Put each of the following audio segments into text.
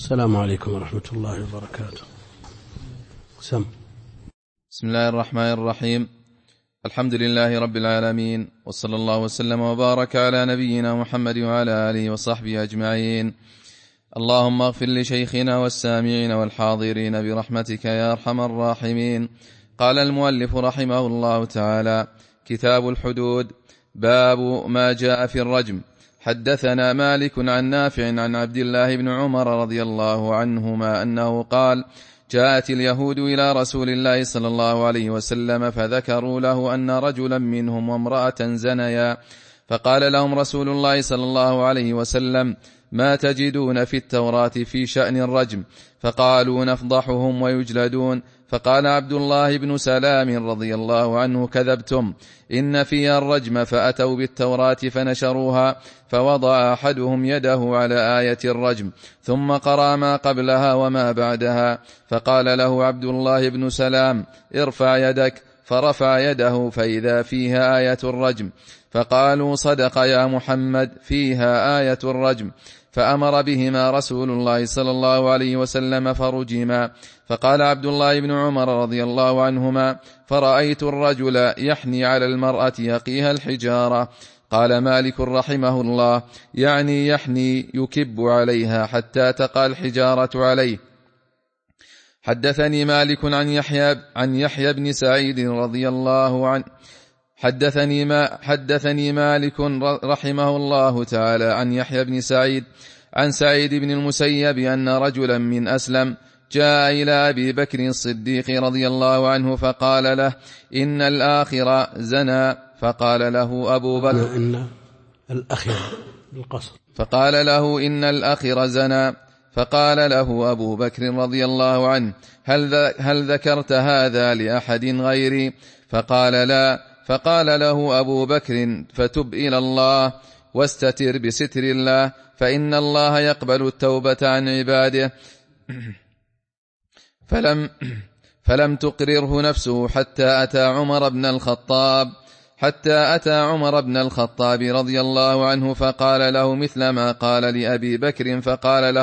السلام عليكم ورحمة الله وبركاته. بسم الله الرحمن الرحيم. الحمد لله رب العالمين، وصلى الله وسلم وبارك على نبينا محمد وعلى آله وصحبه أجمعين. اللهم اغفر لشيخنا والسامعين والحاضرين برحمتك يا أرحم الراحمين. قال المؤلف رحمه الله تعالى: كتاب الحدود. باب ما جاء في الرجم. حدثنا مالك عن نافع عن عبد الله بن عمر رضي الله عنهما أنه قال: جاءت اليهود إلى رسول الله صلى الله عليه وسلم فذكروا له أن رجلا منهم وامرأة زنيا، فقال لهم رسول الله صلى الله عليه وسلم: ما تجدون في التوراة في شأن الرجم؟ فقالوا: نفضحهم ويجلدون. فقال عبد الله بن سلام رضي الله عنه: كذبتم، إن فيها الرجم. فأتوا بالتوراة فنشروها، فوضع أحدهم يده على آية الرجم ثم قرأ ما قبلها وما بعدها، فقال له عبد الله بن سلام: ارفع يدك. فرفع يده فإذا فيها آية الرجم، فقالوا: صدق يا محمد، فيها آية الرجم. فأمر بهما رسول الله صلى الله عليه وسلم فرجما. فقال عبد الله بن عمر رضي الله عنهما: فرأيت الرجل يحني على المرأة يقيها الحجارة. قال مالك رحمه الله: يعني يحني يكب عليها حتى تقع الحجارة عليه. حدثني مالك عن يحيى بن سعيد رضي الله عنه. حدثني مالك رحمه الله تعالى عن يحيى بن سعيد عن سعيد بن المسيب أن رجلا من أسلم جاء إلى أبي بكر الصديق رضي الله عنه فقال له: إن الآخر زنى. فقال له أبو بكر: إن الأخير بالقصر. فقال له: إن الأخير زنى. فقال له أبو بكر رضي الله عنه: هل ذكرت هذا لأحد غيري؟ فقال: لا. فقال له أبو بكر: فتب إلى الله واستتر بستر الله، فإن الله يقبل التوبة عن عباده. فلم تقرره نفسه حتى أتى عمر بن الخطاب رضي الله عنه، فقال له مثل ما قال لأبي بكر. فقال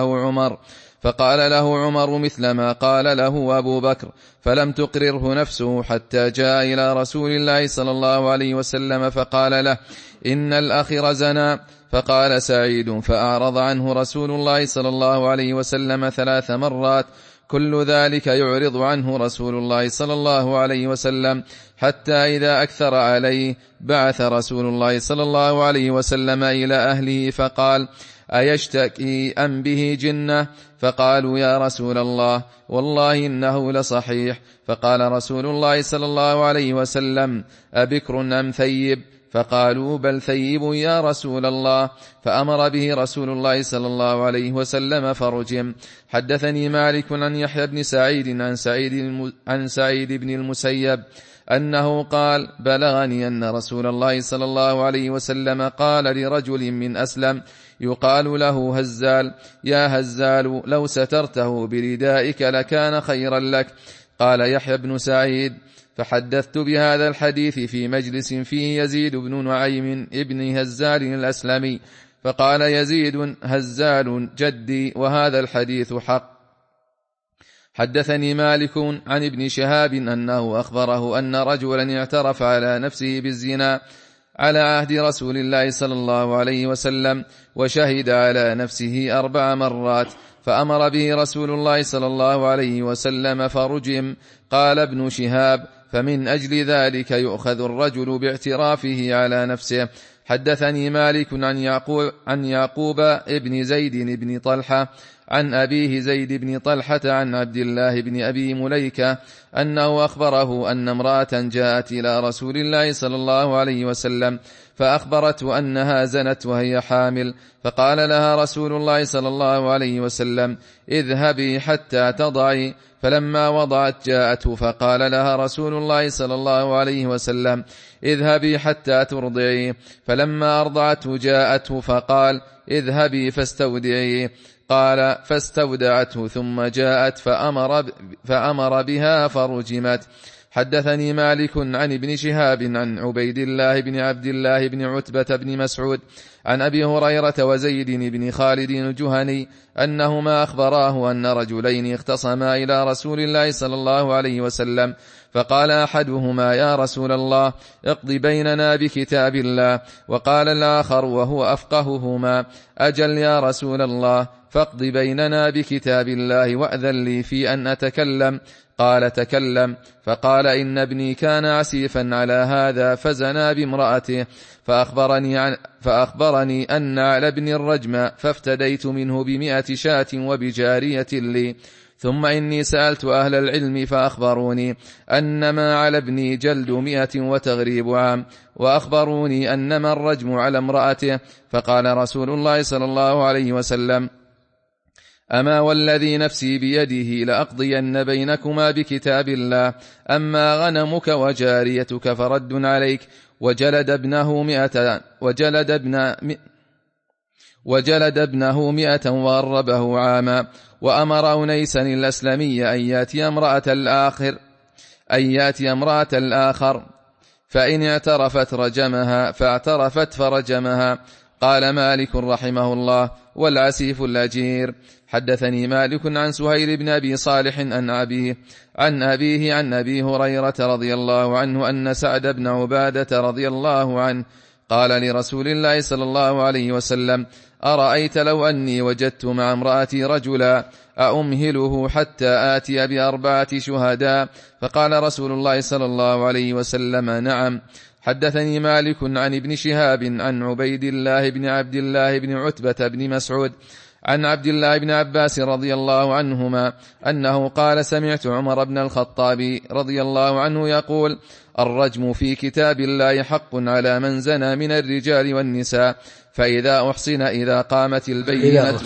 له عمر مثل ما قال له أبو بكر. فلم تقرره نفسه حتى جاء إلى رسول الله صلى الله عليه وسلم فقال له: إن الأخير زنى. فقال سعيد: فأعرض عنه رسول الله صلى الله عليه وسلم 3 مرات، كل ذلك يعرض عنه رسول الله صلى الله عليه وسلم، حتى إذا أكثر عليه بعث رسول الله صلى الله عليه وسلم إلى أهله فقال: أيشتكي أم به جنة؟ فقالوا: يا رسول الله، والله إنه لصحيح. فقال رسول الله صلى الله عليه وسلم: أبكر أم ثيب؟ فقالوا: بل ثيب يا رسول الله. فأمر به رسول الله صلى الله عليه وسلم فرجم. حدثني مالك عن يحيى بن سعيد عن سعيد بن المسيب أنه قال: بلغني أن رسول الله صلى الله عليه وسلم قال لرجل من أسلم يقال له هزال: يا هزال، لو سترته بردائك لكان خيرا لك. قال يحيى بن سعيد: فحدثت بهذا الحديث في مجلس فيه يزيد بن نعيم ابن هزال الأسلمي، فقال يزيد: هزال جدي، وهذا الحديث حق. حدثني مالك عن ابن شهاب أنه أخبره أن رجلا اعترف على نفسه بالزنا على عهد رسول الله صلى الله عليه وسلم، وشهد على نفسه 4 مرات، فأمر به رسول الله صلى الله عليه وسلم فرجم. قال ابن شهاب: فمن أجل ذلك يؤخذ الرجل باعترافه على نفسه. حدثني مالك عن يعقوب ابن زيد بن طلحة عن أبيه زيد بن طلحة عن عبد الله بن أبي مليكة أنه أخبره أن امرأة جاءت إلى رسول الله صلى الله عليه وسلم فأخبرته أنها زنت وهي حامل، فقال لها رسول الله صلى الله عليه وسلم: اذهبي حتى تضعي. فلما وضعت جاءته فقال لها رسول الله صلى الله عليه وسلم: اذهبي حتى ترضعي. فلما أرضعته جاءته فقال: اذهبي فاستودعي. قال: فاستودعته ثم جاءت فأمر بها فرجمت. حدثني مالك عن ابن شهاب عن عبيد الله بن عبد الله بن عتبة بن مسعود عن أبي هريرة وزيد بن خالد الجهني أنهما أخبراه أن رجلين اختصما إلى رسول الله صلى الله عليه وسلم، فقال أحدهما: يا رسول الله، اقض بيننا بكتاب الله. وقال الآخر وهو أفقههما: أجل يا رسول الله، فاقض بيننا بكتاب الله وأذن لي في أن أتكلم. قال: تكلم. فقال: إن ابني كان عسيفا على هذا فزنا بامرأته، فأخبرني أن على ابن الرجم، فافتديت منه ب100 شاة وبجارية لي. ثم إني سألت أهل العلم فأخبروني أنما على ابني جلد 100 وتغريب عام، وأخبروني أنما الرجم على امرأته. فقال رسول الله صلى الله عليه وسلم: أما والذي نفسي بيده لأقضين بينكما بكتاب الله، أما غنمك وجاريتك فرد عليك. وجلد ابنه 100 وغربه عاما. وأمر أنيسا الأسلمي أن ياتي امرأة الآخر، فإن اعترفت رجمها، فاعترفت فرجمها. قال مالك رحمه الله: والعسيف الأجير. حدثني مالك عن سهيل بن أبي صالح عن أبيه عن أبي هريرة رضي الله عنه أن سعد بن عبادة رضي الله عنه قال لرسول الله صلى الله عليه وسلم: أرأيت لو أني وجدت مع امرأتي رجلا أأمهله حتى آتي ب4 شهداء؟ فقال رسول الله صلى الله عليه وسلم: نعم. حدثني مالك عن ابن شهاب عن عبيد الله بن عبد الله بن عتبة بن مسعود عن عبد الله بن عباس رضي الله عنهما أنه قال: سمعت عمر بن الخطاب رضي الله عنه يقول: الرجم في كتاب الله حق على من زنى من الرجال والنساء، فإذا أحصن إذا قامت البينة.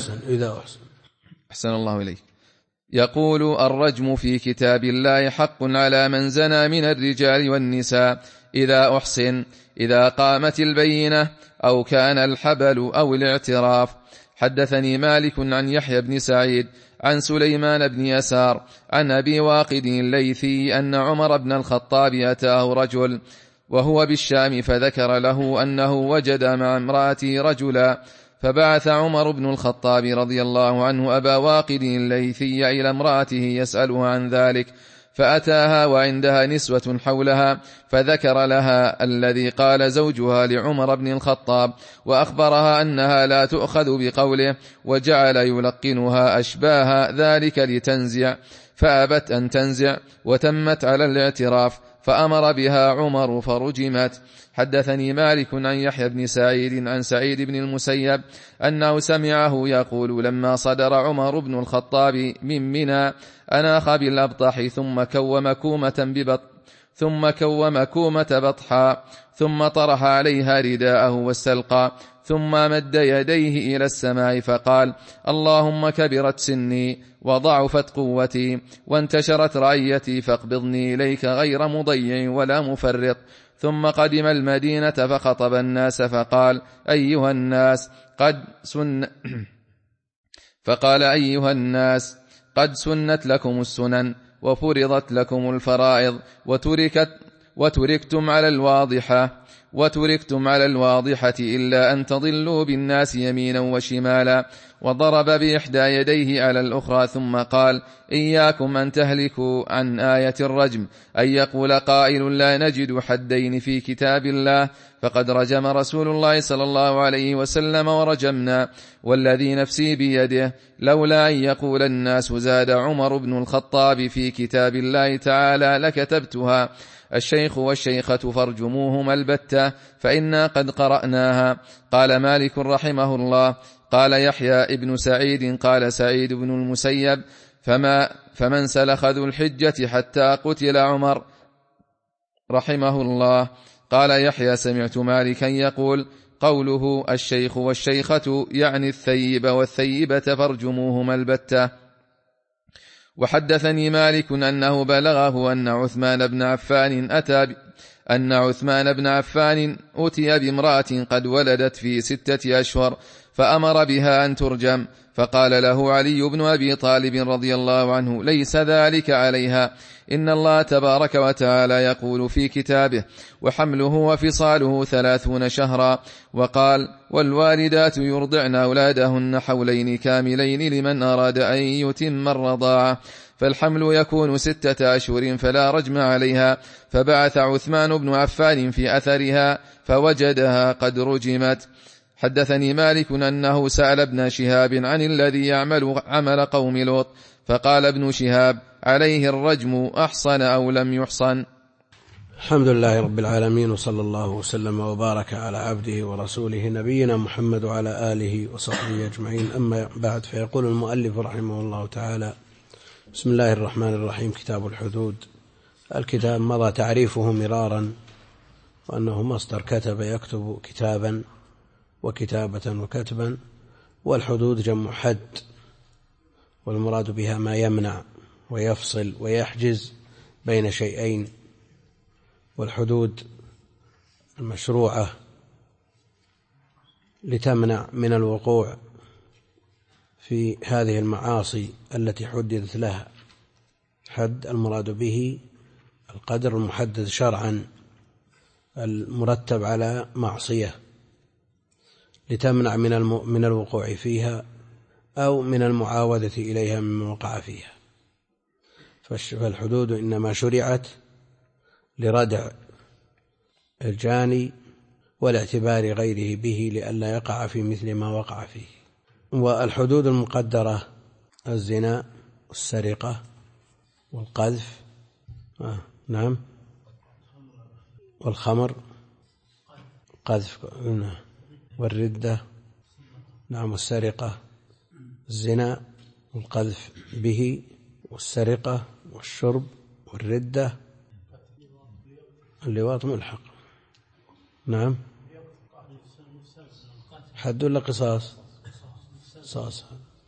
أحسن الله إليك. يقول: الرجم في كتاب الله حق على من زنى من الرجال والنساء إذا أحصن إذا قامت البينة أو كان الحبل أو الاعتراف. حدثني مالك عن يحيى بن سعيد عن سليمان بن يسار عن أبي واقد الليثي أن عمر بن الخطاب أتاه رجل وهو بالشام، فذكر له أنه وجد مع امرأته رجلا، فبعث عمر بن الخطاب رضي الله عنه أبا واقد الليثي إلى امرأته يسألها عن ذلك، فأتاها وعندها نسوة حولها، فذكر لها الذي قال زوجها لعمر بن الخطاب، وأخبرها أنها لا تؤخذ بقوله، وجعل يلقنها أشباه ذلك لتنزع، فأبت أن تنزع وتمت على الاعتراف، فأمر بها عمر فرجمت. حدثني مالك عن يحيى بن سعيد عن سعيد بن المسيب أنه سمعه يقول: لما صدر عمر بن الخطاب من منى أناخ بالأبطح ثم كوم كومة بطحا، ثم طرح عليها رداءه واستلقى، ثم مد يديه إلى السماء فقال: اللهم كبرت سني وضعفت قوتي وانتشرت رعيتي، فاقبضني إليك غير مضيع ولا مفرط. ثم قدم المدينة فخطب الناس فقال: أيها الناس قد سنت لكم السنن وفرضت لكم الفرائض وتركتم على الواضحة إلا أن تضلوا بالناس يمينا وشمالا. وضرب بإحدى يديه على الأخرى ثم قال: إياكم أن تهلكوا عن آية الرجم، أن يقول قائل لا نجد حدين في كتاب الله، فقد رجم رسول الله صلى الله عليه وسلم ورجمنا، والذي نفسي بيده لولا أن يقول الناس زاد عمر بن الخطاب في كتاب الله تعالى لكتبتها: الشيخ والشيخة فارجموهما البتة، فإنا قد قرأناها. قال مالك رحمه الله: قال يحيى ابن سعيد قال سعيد بن المسيب: فمن سلخ ذو الحجة حتى قتل عمر رحمه الله. قال يحيى: سمعت مالكا يقول: قوله الشيخ والشيخة يعني الثيب والثيبة فارجموهما البتة. وحدثني مالك أنه بلغه أن عثمان بن عفان أتي بامرأة قد ولدت في 6 أشهر، فأمر بها أن ترجم، فقال له علي بن أبي طالب رضي الله عنه: ليس ذلك عليها، إن الله تبارك وتعالى يقول في كتابه: وحمله وفصاله 30 شهرا، وقال: والوالدات يرضعن أولادهن حولين كاملين لمن أراد أن يتم الرضاعة، فالحمل يكون 6 أشهر فلا رجم عليها. فبعث عثمان بن عفان في أثرها فوجدها قد رجمت. حدثني مالك أنه سأل ابن شهاب عن الذي يعمل عمل قوم لوط، فقال ابن شهاب: عليه الرجم أحصن أو لم يحصن. الحمد لله رب العالمين، وصلى الله وسلم وبارك على عبده ورسوله نبينا محمد وعلى آله وصحبه أجمعين. أما بعد، فيقول المؤلف رحمه الله تعالى: بسم الله الرحمن الرحيم. كتاب الحدود. الكتاب مضى تعريفه مرارا، وأنه مصدر كتب يكتب كتابا وكتابة وكتبا، والحدود جمع حد، والمراد بها ما يمنع ويفصل ويحجز بين شيئين. والحدود المشروعة لتمنع من الوقوع في هذه المعاصي التي حددت لها. حد المراد به القدر المحدد شرعا المرتب على معصية، لتمنع من الوقوع فيها أو من المعاودة إليها مما وقع فيها. فالحدود إنما شرعت لردع الجاني ولاعتبار غيره به لئلا يقع في مثل ما وقع فيه. والحدود المقدرة: الزنا والسرقة والقذف، نعم، والخمر، قذف، والردة، نعم، والسرقة، الزنا والقذف به، والسرقة والشرب والردة، اللواط ملحق، نعم. حد ولا قصاص؟ قصاص.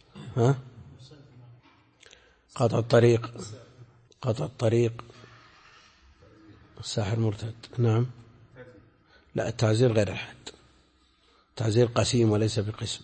قطع الطريق، الساحر مرتد، نعم. لا، التعزير غير الحد، التعزير قسيم وليس بقسم.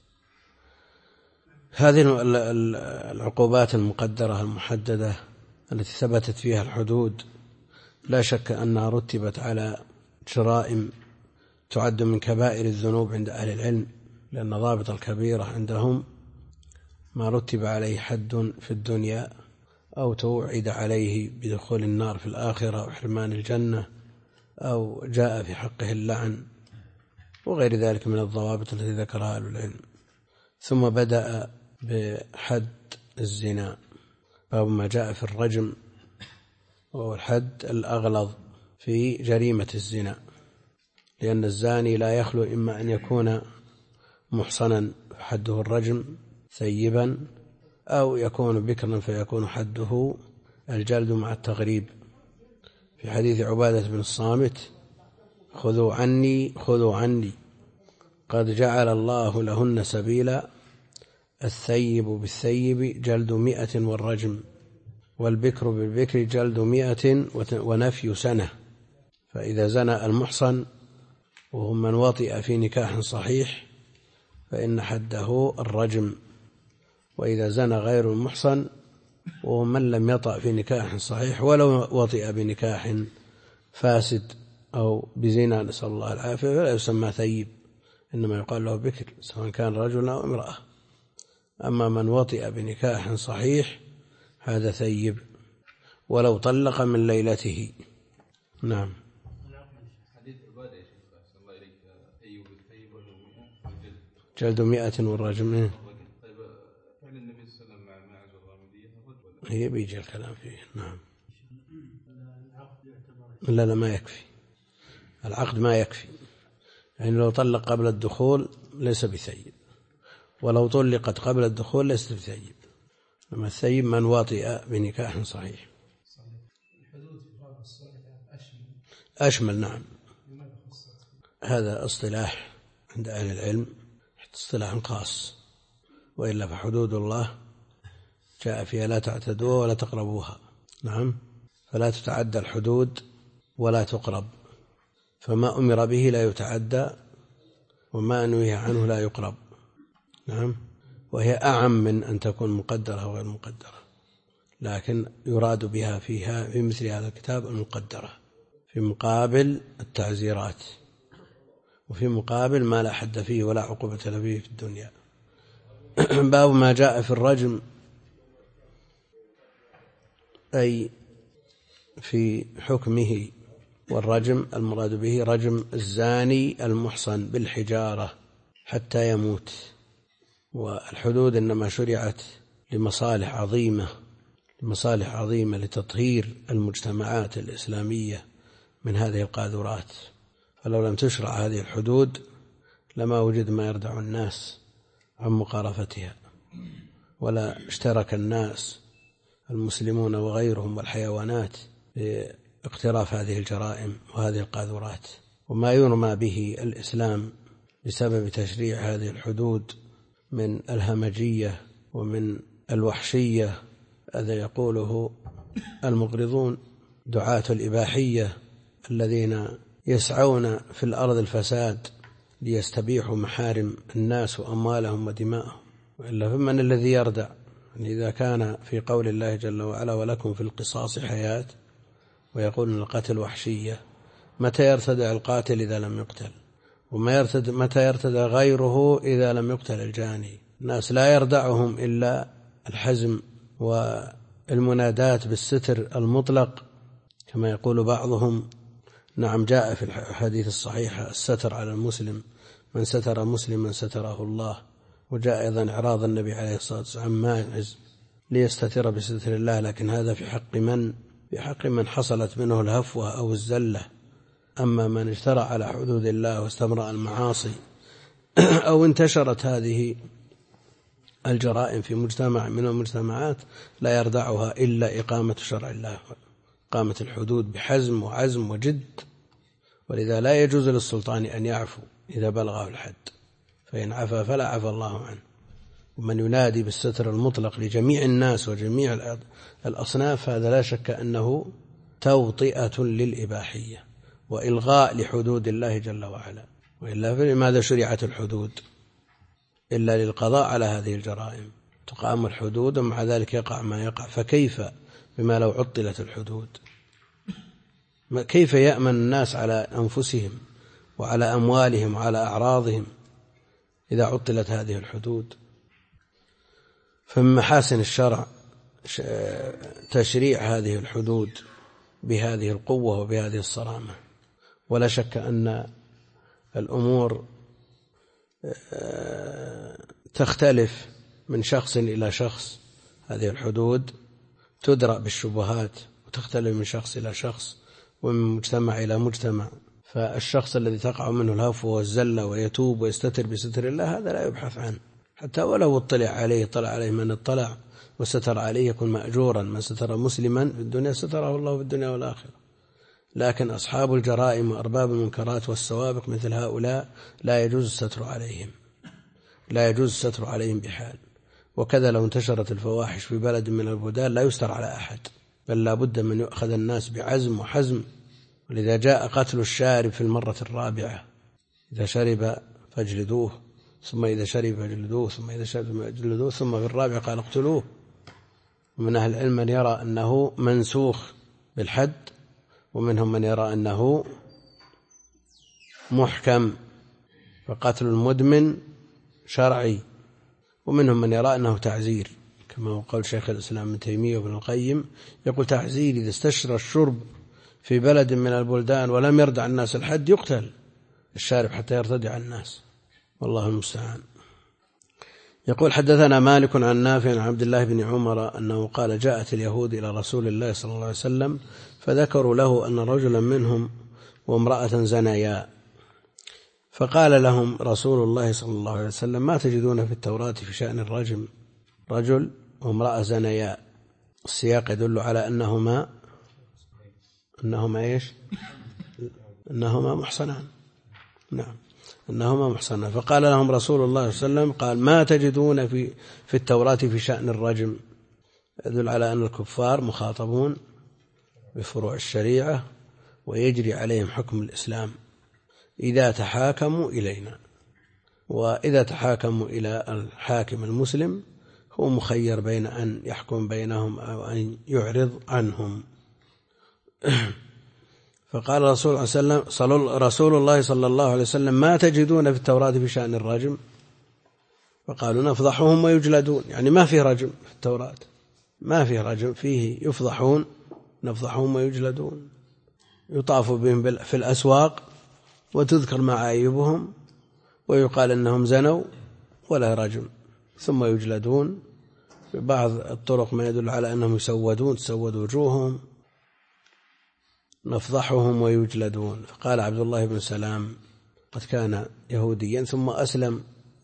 هذه العقوبات المقدرة المحددة التي ثبتت فيها الحدود لا شك أنها رتبت على جرائم تعد من كبائر الذنوب عند أهل العلم، لأن ضابط الكبيرة عندهم ما رتب عليه حد في الدنيا أو توعد عليه بدخول النار في الآخرة وحرمان الجنة، أو جاء في حقه اللعن، وغير ذلك من الضوابط التي ذكرها أهل العلم. ثم بدأ بحد الزنا، باب ما جاء في الرجم، وهو الحد الأغلظ في جريمة الزنا، لأن الزاني لا يخلو إما أن يكون محصنا فحده الرجم ثيبا، أو يكون بكرا فيكون حده الجلد مع التغريب. في حديث عبادة بن الصامت: خذوا عني قد جعل الله لهن سبيلا، الثيب بالثيب جلد 100 والرجم، والبكر بالبكر جلد 100 ونفي سنة. فإذا زنى المحصن وهو من وطئ في نكاح صحيح فإن حده الرجم، وإذا زنى غير المحصن وهو من لم يطأ في نكاح صحيح ولو وطئ بنكاح فاسد أو بزنا نسأل الله العافية فلا يسمى ثيب، إنما يقال له بكر سواء كان رجل أو امرأة. أما من وطئ بنكاح صحيح هذا ثيب ولو طلق من ليلته. نعم. جلد 100 والرجم. هي بيجي الكلام فيه. نعم. لا ما يكفي، العقد ما يكفي، يعني لو طلق قبل الدخول ليس بثيب، ولو طلقت قبل الدخول ليس بثيب. أما الثيب من وطئ بنكاح صحيح. أشمل، نعم. هذا اصطلاح عند أهل العلم، اصطلاح خاص، وإلا فحدود الله جاء فيها لا تعتدوها ولا تقربوها. نعم. فلا تتعدى الحدود ولا تقرب، فما أمر به لا يتعدى وما نهي عنه لا يقرب. نعم. وهي أعم من أن تكون مقدرة أو غير مقدرة، لكن يراد بها فيها في مثل هذا الكتاب المقدرة في مقابل التعزيرات، وفي مقابل ما لا حد فيه ولا عقوبة له فيه في الدنيا. باب ما جاء في الرجم، أي في حكمه. والرجم المراد به رجم الزاني المحصن بالحجارة حتى يموت. والحدود إنما شرعت لمصالح عظيمة لتطهير المجتمعات الإسلامية من هذه القاذورات، فلو لم تشرع هذه الحدود لما وجد ما يردع الناس عن مقارفتها، ولا اشترك الناس المسلمون وغيرهم والحيوانات باقتراف هذه الجرائم وهذه القاذورات. وما يرمى به الإسلام بسبب تشريع هذه الحدود من الهمجية ومن الوحشية، هذا يقوله المغرضون دعاة الإباحية الذين يسعون في الأرض الفساد ليستبيحوا محارم الناس وأموالهم ودماءهم. وإلا فمن الذي يردع؟ يعني إذا كان في قول الله جل وعلا ولكم في القصاص حياة، ويقول أن القتل وحشية، متى يرتدع القاتل إذا لم يقتل؟ متى يرتدع غيره إذا لم يقتل الجاني؟ الناس لا يردعهم إلا الحزم والمنادات بالستر المطلق كما يقول بعضهم. نعم، جاء في الحديث الصحيح الستر على المسلم، من ستر مسلما ستره الله. وجاء أيضا إعراض النبي عليه الصلاة والسلام عن ماعز ليستتر بستر الله، لكن هذا في حق من حصلت منه الهفوة أو الزلة. أما من اجترأ على حدود الله واستمرأ المعاصي أو انتشرت هذه الجرائم في مجتمع من المجتمعات لا يردعها إلا إقامة شرع الله، إقامة الحدود بحزم وعزم وجد. ولذا لا يجوز للسلطان أن يعفو إذا بلغه الحد، فإن عفا فلا عفى الله عنه. ومن ينادي بالستر المطلق لجميع الناس وجميع الأصناف هذا لا شك أنه توطئة للإباحية وإلغاء لحدود الله جل وعلا. وإلا فلماذا شرعت الحدود؟ إلا للقضاء على هذه الجرائم. تقام الحدود ومع ذلك يقع ما يقع، فكيف بما لو عطلت الحدود؟ كيف يأمن الناس على أنفسهم وعلى أموالهم وعلى أعراضهم إذا عطلت هذه الحدود؟ فمن محاسن الشرع تشريع هذه الحدود بهذه القوة وبهذه الصرامة. ولا شك أن الأمور تختلف من شخص إلى شخص، هذه الحدود تدرأ بالشبهات وتختلف من شخص إلى شخص ومن مجتمع إلى مجتمع. فالشخص الذي تقع منه الهفوة والزلة ويتوب ويستتر بستر الله هذا لا يبحث عنه، حتى ولو طلع عليه من اطلع وستر عليه يكون مأجورا. من ستر مسلما في الدنيا ستره الله في الدنيا والآخرة. لكن أصحاب الجرائم وأرباب المنكرات والسوابق مثل هؤلاء لا يجوز الستر عليهم بحال. وكذا لو انتشرت الفواحش في بلد من البلدان لا يستر على أحد، بل لا بد من يؤخذ الناس بعزم وحزم. ولذا جاء قتل الشارب في المرة الرابعة، إذا شرب فاجلدوه، ثم إذا شرب فاجلدوه، ثم إذا شرب فاجلدوه، ثم في الرابعة قال اقتلوه. ومن أهل العلم من يرى أنه منسوخ بالحد، ومنهم من يرى أنه محكم فقتل المدمن شرعي، ومنهم من يرى أنه تعزير، كما هو قول شيخ الإسلام ابن تيمية وابن القيم، يقول تعزير إذا استشرى الشرب في بلد من البلدان ولم يردع الناس الحد يقتل الشارب حتى يرتدع الناس، والله المستعان. يقول حدثنا مالك عن نافع عن عبد الله بن عمر أنه قال جاءت اليهود إلى رسول الله صلى الله عليه وسلم فذكروا له أن رجلا منهم وامرأة زنيا، فقال لهم رسول الله صلى الله عليه وسلم ما تجدون في التوراة في شأن الرجم؟ رجل وامرأة زنيا. السياق يدل على أنهما إيش؟ أنهما محصنان. نعم، أنهما محصنان. فقال لهم رسول الله صلى الله عليه وسلم قال ما تجدون في التوراة في شأن الرجم؟ يدل على أن الكفار مخاطبون بفروع الشريعة ويجري عليهم حكم الإسلام إذا تحاكموا إلينا. وإذا تحاكموا إلى الحاكم المسلم هو مخير بين أن يحكم بينهم أو أن يعرض عنهم. فقال رسول الله صلى الله عليه وسلم: ما تجدون في التوراة في شأن الرجم؟ فقالوا: نفضحهم ويجلدون. يعني ما فيه رجم في التوراة، ما فيه رجم، فيه يفضحون، نفضحهم ويجلدون، يطاف بهم في الأسواق وتذكر معايبهم ويقال أنهم زنوا ولا رجم، ثم يجلدون. بعض الطرق ما يدل على أنهم تسود وجوههم، نفضحهم ويجلدون. فقال عبد الله بن سلام قد كان يهوديا ثم أسلم: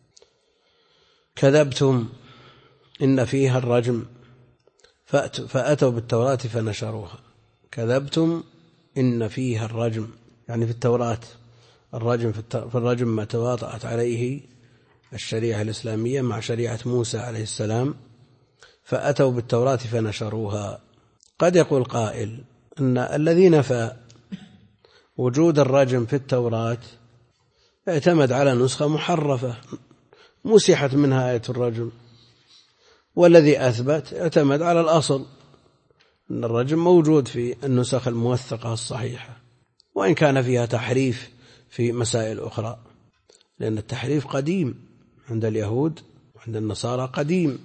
كذبتم إن فيها الرجم، فأتوا بالتوراة فنشروها. كذبتم إن فيها الرجم، يعني في التوراة الرجم، في الرجم ما تواطأت عليه الشريعة الإسلامية مع شريعة موسى عليه السلام، فأتوا بالتوراة فنشروها. قد يقول قائل أن الذي نفى وجود الرجم في التوراة اعتمد على نسخة محرفة مسحت منها آية الرجم، والذي أثبت اعتمد على الأصل أن الرجم موجود في النسخ الموثقة الصحيحة، وإن كان فيها تحريف في مسائل أخرى، لأن التحريف قديم عند اليهود وعند النصارى قديم،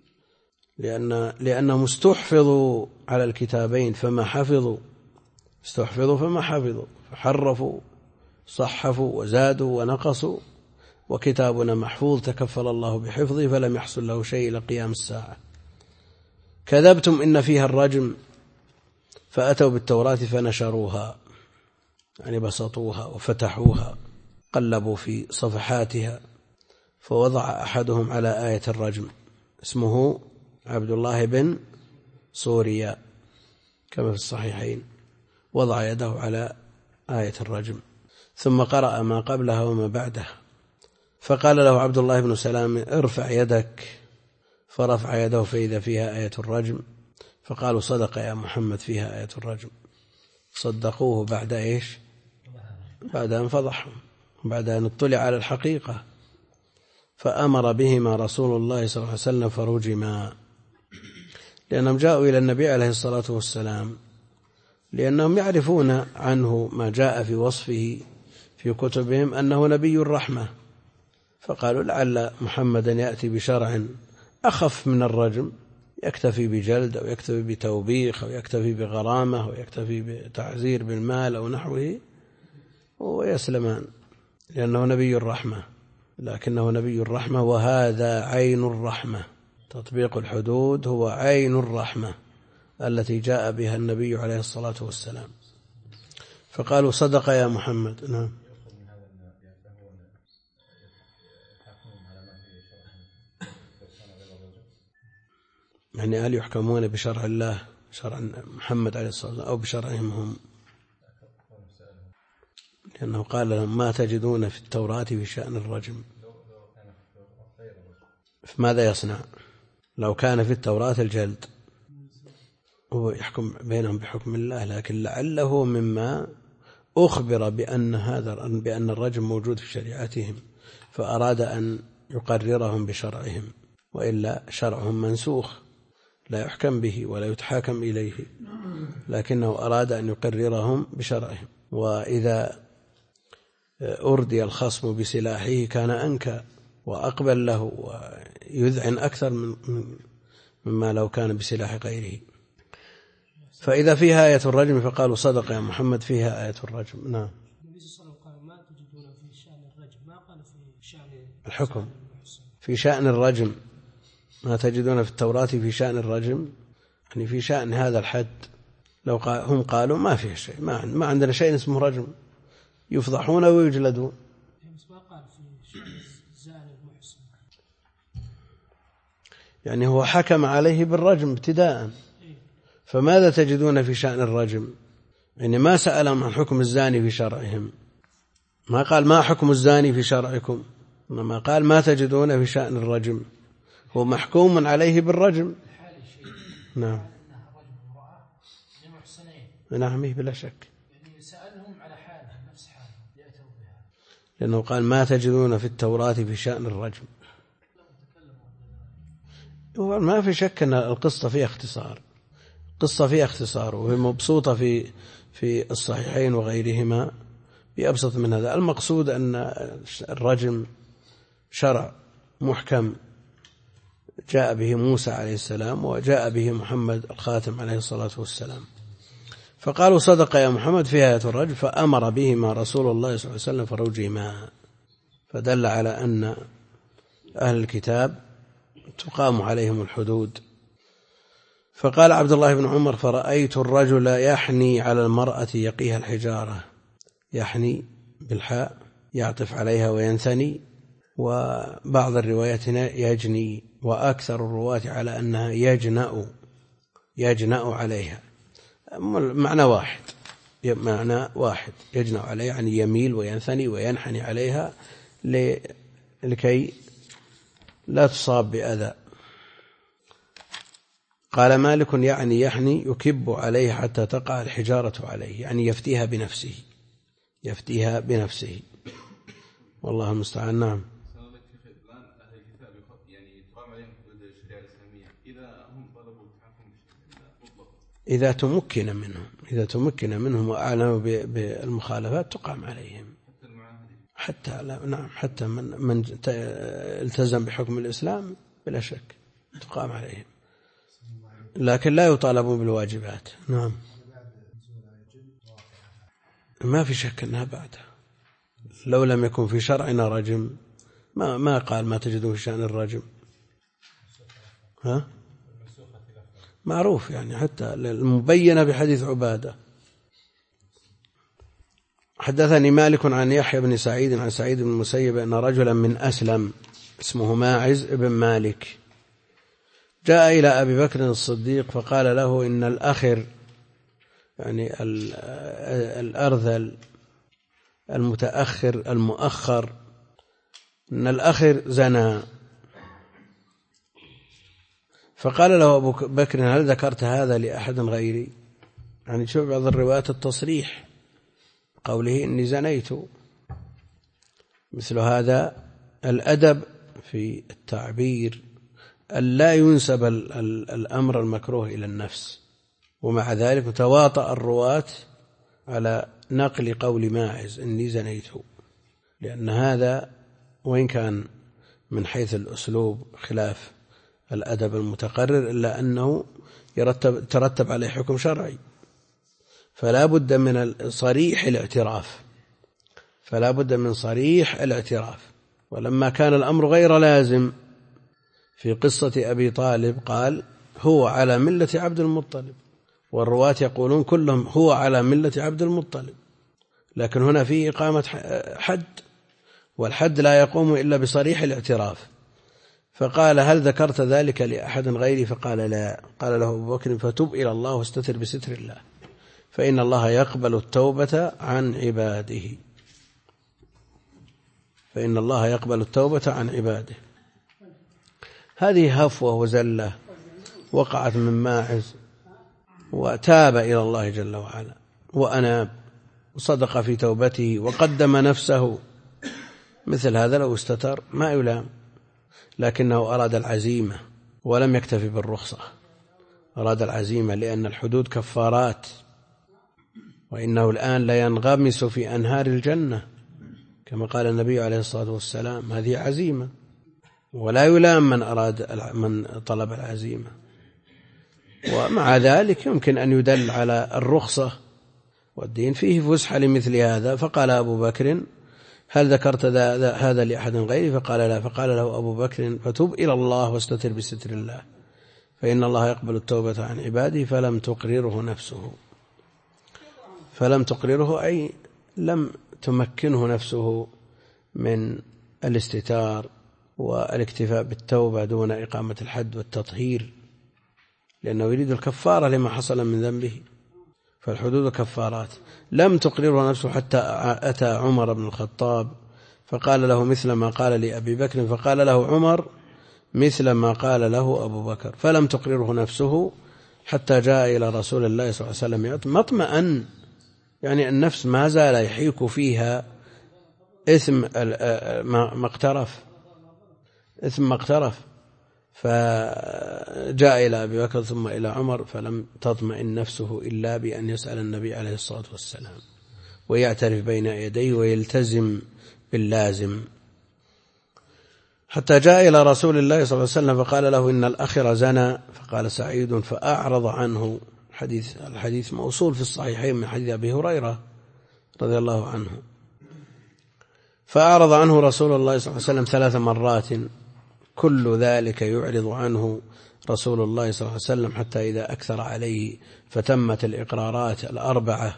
لأنهم استحفظوا على الكتابين فما حفظوا، فحرفوا صحفوا وزادوا ونقصوا، وكتابنا محفوظ تكفل الله بحفظه فلم يحصل له شيء إلى قيام الساعة. كذبتم إن فيها الرجم، فأتوا بالتوراة فنشروها، يعني بسطوها وفتحوها، قلبوا في صفحاتها، فوضع أحدهم على آية الرجم، اسمه عبد الله بن سوريا كما في الصحيحين، وضع يده على آية الرجم ثم قرأ ما قبلها وما بعدها، فقال له عبد الله بن سلام: ارفع يدك، فرفع يده فإذا فيها آية الرجم، فقالوا: صدق يا محمد فيها آية الرجم. صدقوه بعد إيش؟ بعد أن فضحهم، بعد أن اطلع على الحقيقة، فأمر بهما رسول الله صلى الله عليه وسلم فرجما، لأنهم جاءوا إلى النبي عليه الصلاة والسلام لأنهم يعرفون عنه ما جاء في وصفه في كتبهم أنه نبي الرحمة، فقالوا: لعل محمدا يأتي بشرع أخف من الرجم، يكتفي بجلد أو يكتفي بتوبيخ أو يكتفي بغرامة أو يكتفي بتعزير بالمال أو نحوه ويسلمان، لأنه نبي الرحمة. لكنه نبي الرحمة، وهذا عين الرحمة، تطبيق الحدود هو عين الرحمة التي جاء بها النبي عليه الصلاة والسلام. فقالوا: صدق يا محمد. نعم. يعني هل يحكمون بشرع الله، شرع محمد عليه الصلاة والسلام، أو بشرعهم هم؟ لأنه قال لهم: ما تجدون في التوراة في شأن الرجم. فماذا يصنع لو كان في التوراة الجلد؟ هو يحكم بينهم بحكم الله، لكن لعله مما أخبر بأن الرجم موجود في شريعتهم، فأراد أن يقررهم بشرعهم، وإلا شرعهم منسوخ لا يحكم به ولا يتحاكم إليه، لكنه أراد أن يقررهم بشرعهم. وإذا أردي الخصم بسلاحه كان أنكى وأقبل له ويذعن أكثر مما لو كان بسلاح غيره. فإذا فيها آية الرجم فقالوا: صدق يا محمد فيها آية الرجم. نعم. النبي صلى الله عليه وسلم قال: ما تجدون في شأن الرجم، ما قال في شأن الحكم في شأن الرجم، ما تجدون في التوراة في شأن الرجم، يعني في شأن هذا الحد. لو هم قالوا ما فيه شيء، ما عندنا شيء اسمه رجم، يفضحون ويجلدون. ما قال في شأن الزاني المحسن، يعني هو حكم عليه بالرجم ابتداء، فماذا تجدون في شأن الرجم؟ يعني ما سألهم عن حكم الزاني في شرعهم، ما قال ما حكم الزاني في شرعكم، إنما قال ما تجدون في شأن الرجم، هو محكوم عليه بالرجم. نعم. نعم بلا شك. يعني سألهم على حالة نفس حالة يأتوا بها، لأنه قال ما تجدون في التوراة في شأن الرجم. ما في شك أن القصة فيها اختصار وهي مبسوطة في الصحيحين وغيرهما بأبسط من هذا. المقصود أن الرجم شرع محكم جاء به موسى عليه السلام وجاء به محمد الخاتم عليه الصلاة والسلام، فقالوا صدق يا محمد في آية الرجم، فأمر بهما رسول الله صلى الله عليه وسلم فرجما، فدل على أن أهل الكتاب تقام عليهم الحدود. فقال عبد الله بن عمر فرأيت الرجل يحني على المرأة يقيها الحجارة، يحني بالحاء يعطف عليها وينثني، وبعض الروايات يجني، وأكثر الرواة على أنها يجنأ عليها، معنى واحد يجنأ عليها يعني يميل وينثني وينحني عليها لكي لا تصاب بأذى. قال مالك يعني يحني يكب عليه حتى تقع الحجارة عليه، يعني يفتيها بنفسه والله المستعان. نعم. إذا تمكن منهم وأعلموا بالمخالفات تقام عليهم، حتى من التزم بحكم الإسلام بلا شك تقام عليهم، لكن لا يطالبون بالواجبات. نعم. ما في شك أنها بعدها، لو لم يكن في شرعنا رجم ما قال ما تجدون في شأن الرجم، معروف يعني حتى المبينة بحديث عبادة. حدثني مالك عن يحيى بن سعيد عن سعيد بن المسيب أن رجلا من أسلم اسمه ماعز بن مالك جاء إلى أبي بكر الصديق فقال له إن الأخر يعني الأرذل المؤخر إن الأخر زنى. فقال له أبو بكر هل ذكرت هذا لأحد غيري؟ يعني شوف بعض الروايات التصريح قوله إني زنيت، مثل هذا الأدب في التعبير ألا ينسب الأمر المكروه إلى النفس، ومع ذلك تواطأ الرواة على نقل قول ماعز إني زنيت، لأن هذا وإن كان من حيث الأسلوب خلاف الأدب المتقرر إلا أنه يترتب عليه حكم شرعي، فلا بد من صريح الاعتراف. ولما كان الأمر غير لازم في قصة أبي طالب قال هو على ملة عبد المطلب، والرواة يقولون كلهم هو على ملة عبد المطلب، لكن هنا فيه إقامة حد، والحد لا يقوم إلا بصريح الاعتراف. فقال هل ذكرت ذلك لأحد غيري؟ فقال لا. قال له أبو بكر فتب إلى الله واستتر بستر الله فإن الله يقبل التوبة عن عباده. هذه هفوة وزلة وقعت من ماعز، وتاب إلى الله جل وعلا وأناب وصدق في توبته وقدم نفسه. مثل هذا لو استتر ما يلام، لكنه أراد العزيمة ولم يكتفي بالرخصة، أراد العزيمة لأن الحدود كفارات، وإنه الآن لا ينغمس في أنهار الجنة كما قال النبي عليه الصلاة والسلام. هذه عزيمة، ولا يلام من طلب العزيمة. ومع ذلك يمكن أن يدل على الرخصة، والدين فيه فسحة لمثل هذا. فقال أبو بكر هل ذكرت هذا لأحد غيري؟ فقال لا. فقال له أبو بكر فتب إلى الله واستتر بستر الله فإن الله يقبل التوبة عن عباده فلم تقرره أي لم تمكنه نفسه من الاستتار والاكتفاء بالتوبة دون إقامة الحد والتطهير، لأنه يريد الكفارة لما حصل من ذنبه، فالحدود كفارات. لم تقرره نفسه حتى أتى عمر بن الخطاب فقال له مثل ما قال لأبي بكر، فقال له عمر مثل ما قال له أبو بكر. فلم تقرره نفسه حتى جاء إلى رسول الله صلى الله عليه وسلم مطمئن، يعني النفس ما زال يحيك فيها إثم ما اقترف، فجاء إلى أبي بكر ثم إلى عمر، فلم تطمئن نفسه إلا بأن يسأل النبي عليه الصلاة والسلام ويعترف بين يديه ويلتزم باللازم، حتى جاء إلى رسول الله صلى الله عليه وسلم فقال له إن الأخر زنى، فقال سعيد فأعرض عنه. الحديث موصول في الصحيحين من حديث أبي هريرة رضي الله عنه. فأعرض عنه رسول الله صلى الله عليه وسلم 3 مرات، كل ذلك يعرض عنه رسول الله صلى الله عليه وسلم حتى إذا أكثر عليه فتمت الإقرارات 4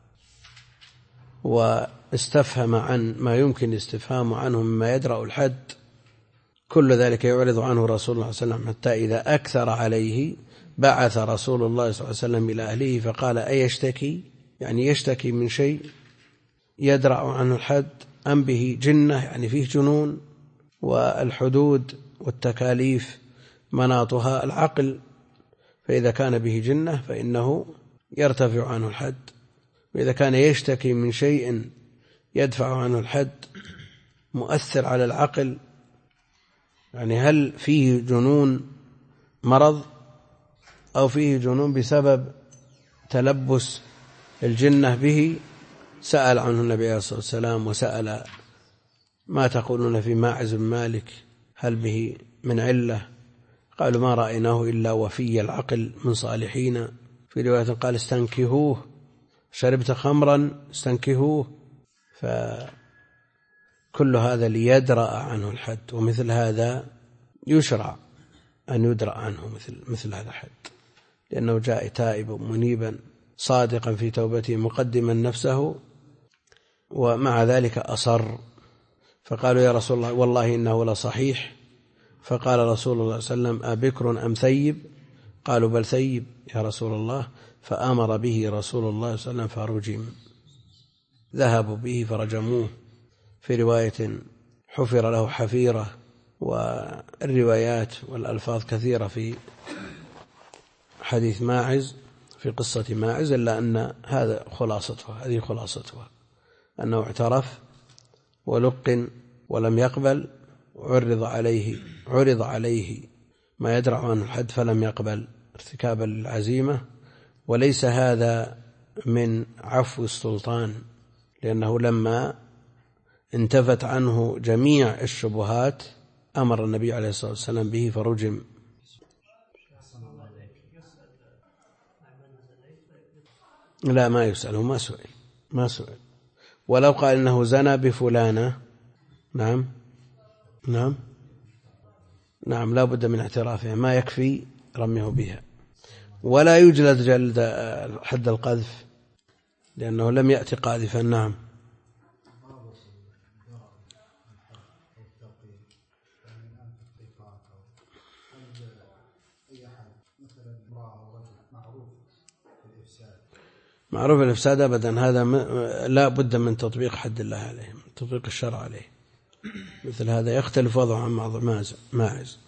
واستفهم عن ما يمكن الاستفهام عنه مما يدرأ الحد، كل ذلك يعرض عنه رسول الله صلى الله عليه وسلم حتى إذا أكثر عليه بعث رسول الله صلى الله عليه وسلم إلى أهله فقال أيشتكي، يعني يشتكي من شيء يدرأ عنه الحد أم به جنة، يعني فيه جنون، والحدود والتكاليف مناطها العقل، فإذا كان به جنة فإنه يرتفع عنه الحد، وإذا كان يشتكي من شيء يدفع عنه الحد مؤثر على العقل، يعني هل فيه جنون مرض أو فيه جنون بسبب تلبس الجنة به، سأل عنه النبي عليه الصلاة والسلام وسأل ما تقولون في ماعز بن مالك هل به من علة، قالوا ما رأيناه إلا وفي العقل من صالحين، في رواية قال استنكهوه، شربت خمرا استنكهوه، فكل هذا ليدرأ عنه الحد، ومثل هذا يشرع أن يدرأ عنه مثل هذا الحد، لأنه جاء تائبا منيبا صادقا في توبته مقدما نفسه، ومع ذلك أصر، فقالوا يا رسول الله والله إنه لصحيح، فقال رسول الله صلى الله عليه وسلم أبكر أم ثيب؟ قالوا بل ثيب يا رسول الله، فأمر به رسول الله صلى الله عليه وسلم فرجم، ذهبوا به فرجموه، في رواية حفر له حفيرة، والروايات والألفاظ كثيرة في حديث ماعز في قصة ماعز، إلا أن هذه خلاصتها أنه اعترف ولقن ولم يقبل، عرض عليه ما يدرع عنه الحد فلم يقبل ارتكابا للعزيمة، وليس هذا من عفو السلطان، لأنه لما انتفت عنه جميع الشبهات أمر النبي عليه الصلاة والسلام به فرجم. لا ما يسأله، ما سئل، ولو قال إنه زنى بفلانة نعم لا بد من اعترافها، ما يكفي رميه بها، ولا يجلد جلد حد القذف لأنه لم يأتي قاذفا. نعم معروف الإفساد أبدا، هذا لا بد من تطبيق حد الله عليه، من تطبيق الشرع عليه، مثل هذا يختلف وضعه عن ماعز.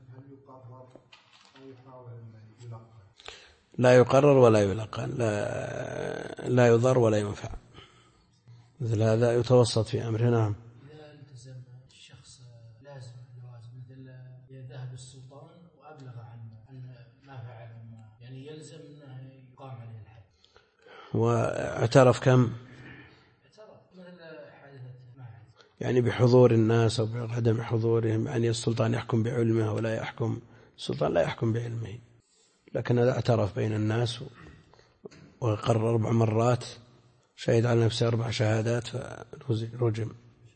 لا يقرر ولا يلقن، لا يضر ولا ينفع، مثل هذا يتوسط في أمره. نعم إذا التزم الشخص لازم مثل ذهب السلطان وأبلغ عن ما فعل، يعني يلزم أنه يقام عليه الحد، واعترف كم؟ يعني بحضور الناس أو بعدم حضورهم، يعني السلطان يحكم بعلمه ولا يحكم، السلطان لا يحكم بعلمه، لكن هذا اعترف بين الناس وقرر 4 مرات، شهد على نفسه 4 شهادات فرجم.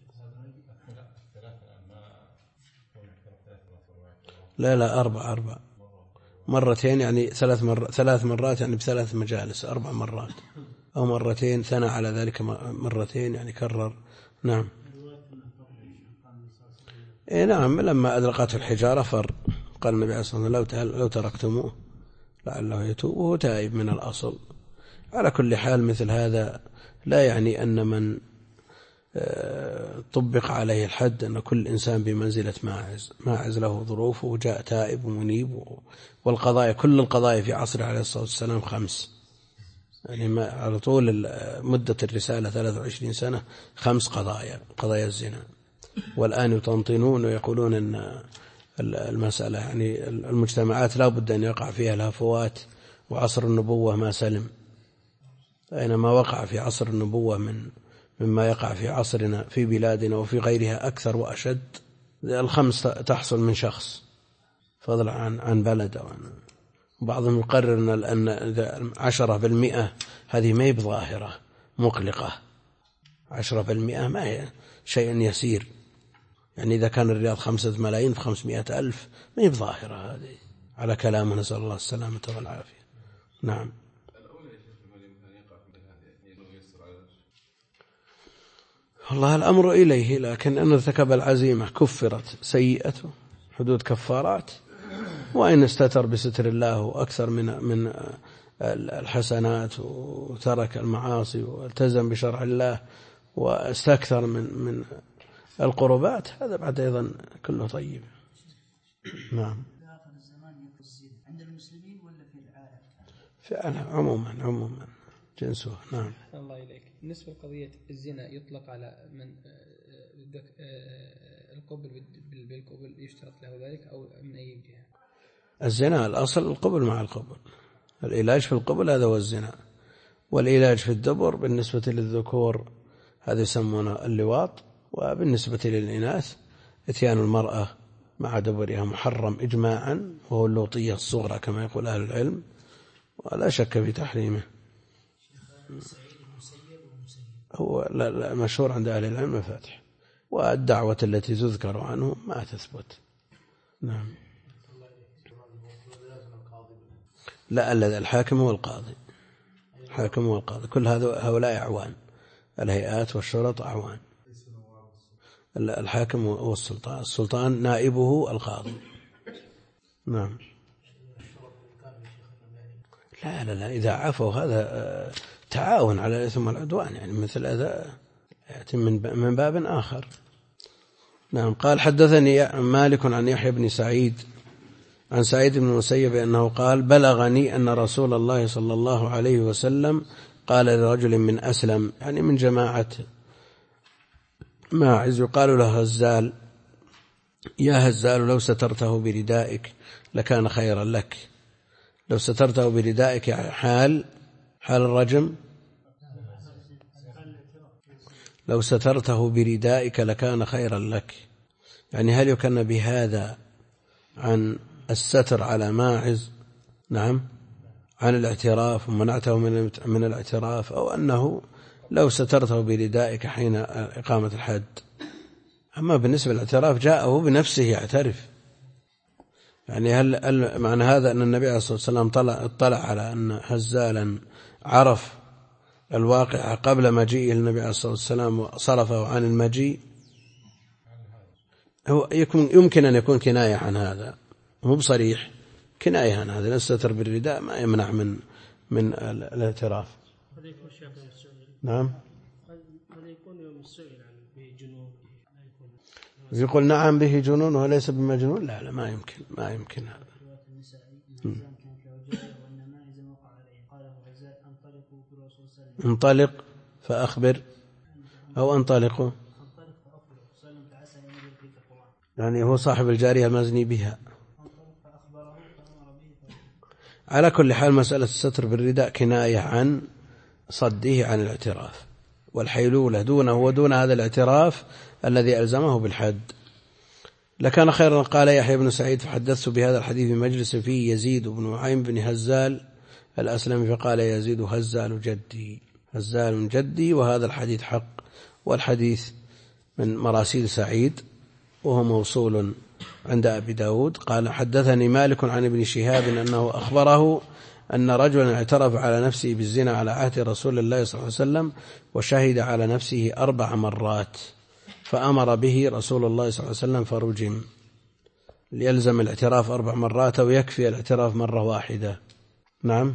لا 4 مرتين، يعني 3 مرات، يعني ب3 مجالس 4 مرات، أو مرتين ثنى على ذلك مرتين، يعني كرر. نعم نعم لما أدرقته الحجارة قال النبي عليه الصلاة والسلام لو تركتموه لعله يتوب، وهو تائب من الأصل. على كل حال مثل هذا لا يعني أن من طبق عليه الحد أن كل إنسان بمنزلة ماعز له ظروفه، وجاء تائب ومنيب، والقضايا كل القضايا في عصره عليه الصلاة والسلام 5، يعني على طول مدة الرسالة 23 سنة 5 قضايا الزنا، والآن يطنطنون ويقولون أن المسألة يعني المجتمعات لا بد أن يقع فيها الهفوات، وعصر النبوة ما سلم. أينما وقع في عصر النبوة مما يقع في عصرنا في بلادنا وفي غيرها أكثر وأشد. 5 تحصل من شخص فضلا عن بلد. وبعضهم يقرر أن 10% هذه ما هي بظاهرة مقلقة. 10% ما هي شيء يسير. يعني إذا كان الرياض 5 ملايين ف500,000 ما هي بظاهرة هذه على كلام، نسأل الله السلامة والعافية. نعم. والله الأمر إليه، لكن أن ارتكب العزيمة كفرت سيئته حدود كفارات، وإن استتر بستر الله أكثر من الحسنات وترك المعاصي والتزم بشرع الله واستكثر من القربات، هذا بعد أيضا كله طيب. نعم. عند المسلمين ولا في العالم؟ في العالم عموما جنسه. نعم. الله إليك. بالنسبة لقضية الزنا يطلق على من القبل بالقبل يشترط له ذلك أو من أي جهة؟ الزنا الأصل القبل مع القبل، العلاج في القبل هذا هو الزنا، والعلاج في الدبر بالنسبة للذكور هذا يسمونه اللواط، وبالنسبة للإناث اتيان المرأة مع دبرها محرم إجماعا، وهو اللوطية الصغرى كما يقول أهل العلم، ولا شك في تحريمه. هو لا مشهور عند أهل العلم الفاتح، والدعوة التي تذكر عنه ما تثبت. نعم. لا الحاكم هو القاضي، الحاكم هو القاضي، كل هؤلاء أعوان، الهيئات والشرط أعوان. الحاكم هو السلطان نائبه القاضي. نعم. لا إذا عفوا هذا تعاون على الإثم والعدوان، يعني مثل هذا يأتي من باب آخر. نعم. قال حدثني مالك عن يحيى بن سعيد عن سعيد بن المسيب أنه قال بلغني أن رسول الله صلى الله عليه وسلم قال لرجل من أسلم، يعني من جماعة ماعز، يقال له هزال: يا هزال لو سترته بردائك لكان خيرا لك. لو سترته بردائك حال الرجم، لو سترته بردائك لكان خيرا لك. يعني هل يكن بهذا عن الستر على ماعز؟ نعم، عن الاعتراف ومنعته من الاعتراف، أو أنه لو سترته بردائك حين إقامة الحد. أما بالنسبة للاعتراف جاءه بنفسه يعترف. يعني هل معنى هذا أن النبي عليه الصلاة والسلام اطلع على أن هزالا عرف الواقع قبل مجيئه النبي عليه الصلاة والسلام وصرفه عن المجيء؟ هو يمكن أن يكون كناية عن هذا، مو بصريح، كناية عن هذا. الستر بالرداء ما يمنع من الاعتراف. نعم. هذا يكون يوم السئل عن به جنون، يقول نعم به جنون وليس بمجنون. لا ما يمكن هذا. انطلق فأخبر أو انطلقوا، يعني هو صاحب الجارية المزني بها. على كل حال مسألة الستر بالرداء كناية عن صده عن الاعتراف، والحيلولة دونه ودون هذا الاعتراف الذي ألزمه بالحد. لكان خيرا. قال يحيى بن سعيد فحدثت بهذا الحديث في مجلس فيه يزيد بن نعيم بن هزال الأسلمي، فقال يزيد هزال جدي، وهذا الحديث حق، والحديث من مراسيل سعيد وهو موصول عند أبي داود. قال حدثني مالك عن ابن شهاب أنه أخبره أن رجلا اعترف على نفسه بالزنا على عهد رسول الله صلى الله عليه وسلم، وشهد على نفسه 4 مرات، فأمر به رسول الله صلى الله عليه وسلم فرجم. يلزم الاعتراف 4 مرات أو يكفي الاعتراف مرة واحدة؟ نعم،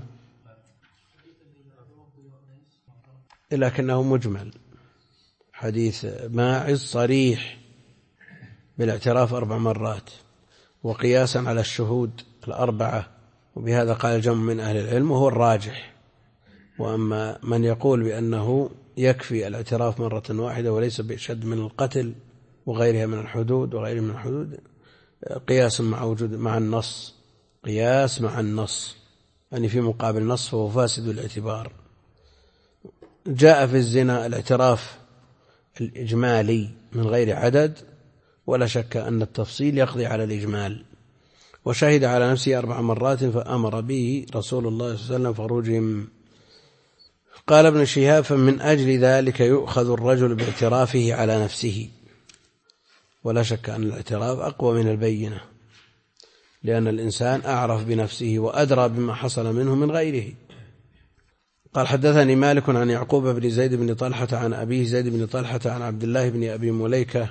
لكنه مجمل. حديث ماعز صريح بالاعتراف 4 مرات، وقياسا على الشهود 4، وبهذا قال جمع من أهل العلم وهو الراجح، وأما من يقول بأنه يكفي الاعتراف مرة واحدة وليس بأشد من القتل وغيرها من الحدود قياس مع وجود مع النص، قياس مع النص يعني في مقابل النص فهو فاسد الاعتبار. جاء في الزنا الاعتراف الإجمالي من غير عدد، ولا شك أن التفصيل يقضي على الإجمال. وشهد على نفسه 4 مرات فأمر به رسول الله صلى الله عليه وسلم فرجم. قال ابن شهاب: فمن أجل ذلك يؤخذ الرجل باعترافه على نفسه. ولا شك أن الاعتراف أقوى من البينة، لأن الإنسان أعرف بنفسه وأدرى بما حصل منه من غيره. قال: حدثني مالك عن يعقوب بن زيد بن طلحة عن أبيه زيد بن طلحة عن عبد الله بن أبي مليكة،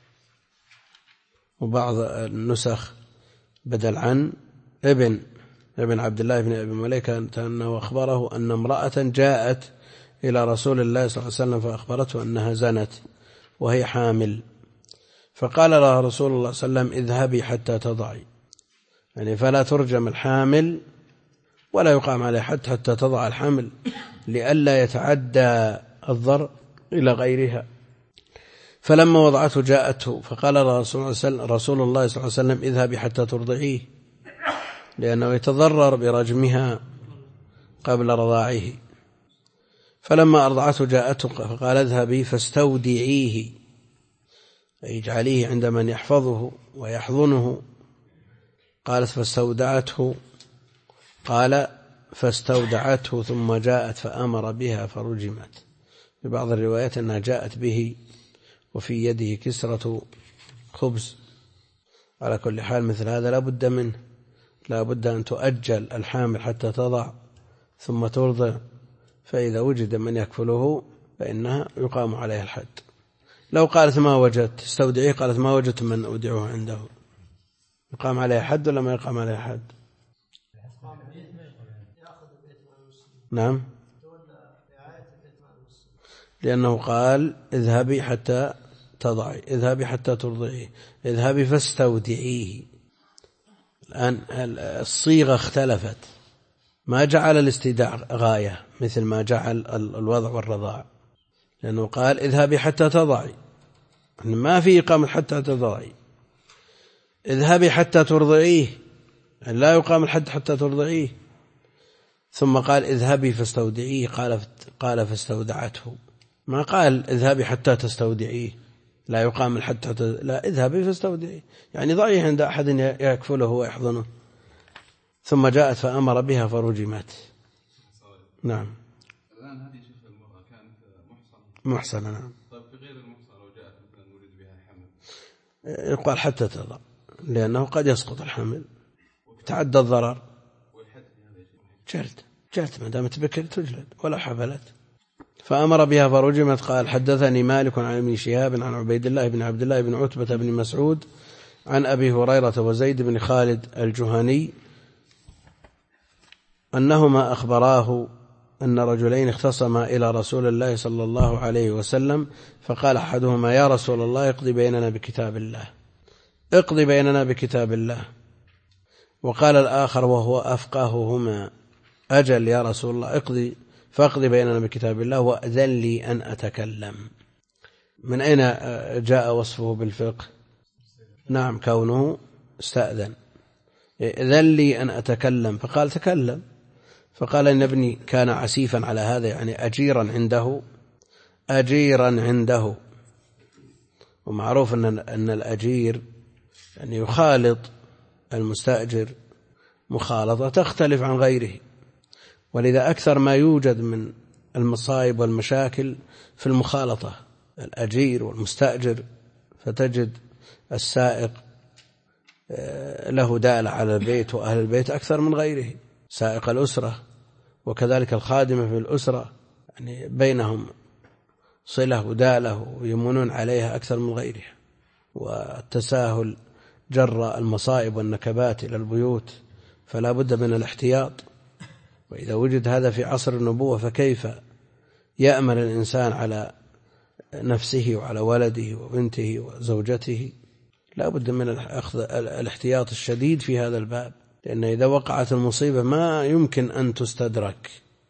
وبعض النسخ بدل عن ابن عبد الله بن أبي مليكة أنه أخبره أن امرأة جاءت إلى رسول الله صلى الله عليه وسلم فأخبرته أنها زنت وهي حامل، فقال لها رسول الله صلى الله عليه وسلم: اذهبي حتى تضعي، يعني فلا ترجم الحامل ولا يقام عليها حتى تضع الحمل لئلا يتعدى الضرر إلى غيرها. فلما وضعته جاءته فقال لها رسول الله صلى الله عليه وسلم: اذهبي حتى ترضعيه، لأنه يتضرر برجمها قبل رضاعه. فلما أرضعته جاءته فقال: اذهبي فاستودعيه، أي اجعليه عند من يحفظه ويحضنه. قالت: فاستودعته، قال: فاستودعته ثم جاءت فأمر بها فرجمت. في بعض الروايات أنها جاءت به وفي يده كسرة خبز. على كل حال مثل هذا لا بد منه، لا بد أن تؤجل الحامل حتى تضع ثم ترضع، فإذا وجد من يكفله فإنها يقام عليها الحد. لو قالت ما وجدت استودعيه، قالت ما وجدت من أودعه عنده، يقام عليها حد ولا ما يقام عليها حد؟ نعم، لأنه قال: اذهبي حتى تضعي، اذهبي حتى ترضعيه، اذهبي فاستودعيه. الآن الصيغة اختلفت، ما جعل الاستوداع غاية مثل ما جعل الوضع والرضاع، لأنه قال: اذهبي حتى تضعي، ما في إقامة حتى تضعي. اذهبي حتى ترضعيه، لا يقام الحد حتى ترضعيه. ثم قال: اذهبي فاستودعيه، قال فاستودعته، ما قال اذهبي حتى تستودعيه، لا يقام الحد حتى، لا، اذهبي فاستودعيه، يعني ضعيه عند أحد يكفله ويحضنه. ثم جاءت فأمر بها فرجمت. نعم. الآن هذه شيخ المرأة كانت محصنة. نعم. طيب في غير المحصنة لو جاءت مثلا ولد بها حمل، يقال حتى تضع، لأنه قد يسقط الحمل تعدى الضرر. جلد ما دامت بكر تجلد ولا حبلت. فأمر بها فرجمت. قال: حدثني مالك عن ابن شهاب عن عبيد الله بن عبد الله بن عتبة بن مسعود عن أبي هريرة وزيد بن خالد الجهني أنهما أخبراه أن رجلين اختصما إلى رسول الله صلى الله عليه وسلم، فقال أحدهما: يا رسول الله اقضي بيننا بكتاب الله، اقضي بيننا بكتاب الله. وقال الآخر وهو أفقههما: أجل يا رسول الله، اقضي فاقضي بيننا بكتاب الله وأذن لي أن أتكلم. من أين جاء وصفه بالفقه؟ نعم، كونه استأذن، إذن لي أن أتكلم، فقال: تكلم. فقال: إن ابني كان عسيفا على هذا، يعني أجيرا عنده. ومعروف أن الأجير يعني يخالط المستأجر مخالطة تختلف عن غيره، ولذا أكثر ما يوجد من المصائب والمشاكل في المخالطة، الأجير والمستأجر. فتجد السائق له دالة على البيت وأهل البيت أكثر من غيره، سائق الأسرة، وكذلك الخادمة في الأسرة، يعني بينهم صلة ودالة ويمنون عليها أكثر من غيرها. والتساهل جر المصائب والنكبات إلى البيوت، فلا بد من الاحتياط. وإذا وجد هذا في عصر النبوة فكيف يأمن الإنسان على نفسه وعلى ولده وبنته وزوجته؟ لا بد من الاحتياط الشديد في هذا الباب، لأن إذا وقعت المصيبة ما يمكن أن تستدرك،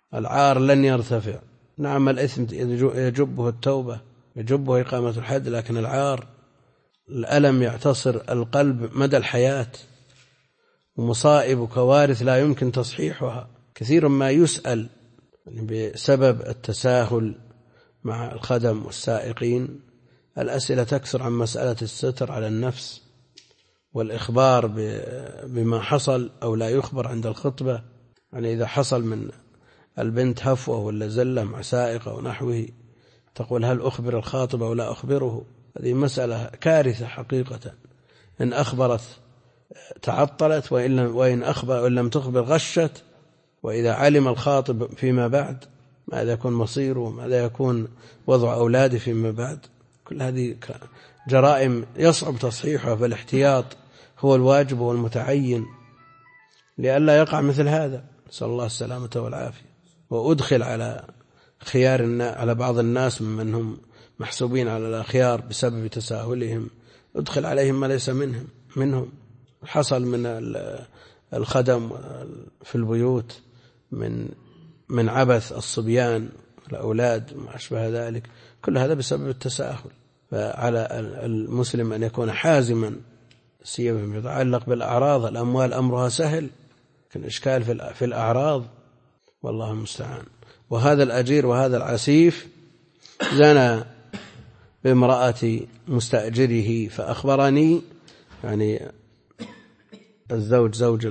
العار لن يرتفع. نعم الإثم يجبه التوبة، يجبه إقامة الحد، لكن العار الألم يعتصر القلب مدى الحياة، ومصائب وكوارث لا يمكن تصحيحها. كثير ما يسأل بسبب التساهل مع الخدم والسائقين، الأسئلة تكثر عن مسألة الستر على النفس والإخبار بما حصل أو لا يخبر عند الخطبة. يعني إذا حصل من البنت هفوة ولا زلة مع سائق أو نحوه، تقول هل أخبر الخاطب أو لا أخبره؟ هذه مسألة كارثة حقيقة. إن أخبرت تعطلت، وإن لم تخبر غشت. وإذا علم الخاطب فيما بعد ماذا يكون مصيره، ماذا يكون وضع أولاده فيما بعد؟ كل هذه جرائم يصعب تصحيحها، فالاحتياط هو الواجب والمتعين لئلا يقع مثل هذا، نسأل الله السلامة والعافية. وأدخل على بعض الناس ممن هم محسوبين على الأخيار بسبب تساهلهم، أدخل عليهم ما ليس منهم. حصل من الخدم في البيوت من عبث الصبيان الأولاد وما أشبه ذلك، كل هذا بسبب التساهل. فعلى المسلم أن يكون حازما، سيما فيما يتعلق بالأعراض. الأموال أمرها سهل، لكن إشكال في الأعراض، والله المستعان. وهذا الأجير وهذا العسيف زنى بامرأة مستأجره، فأخبرني، يعني الزوج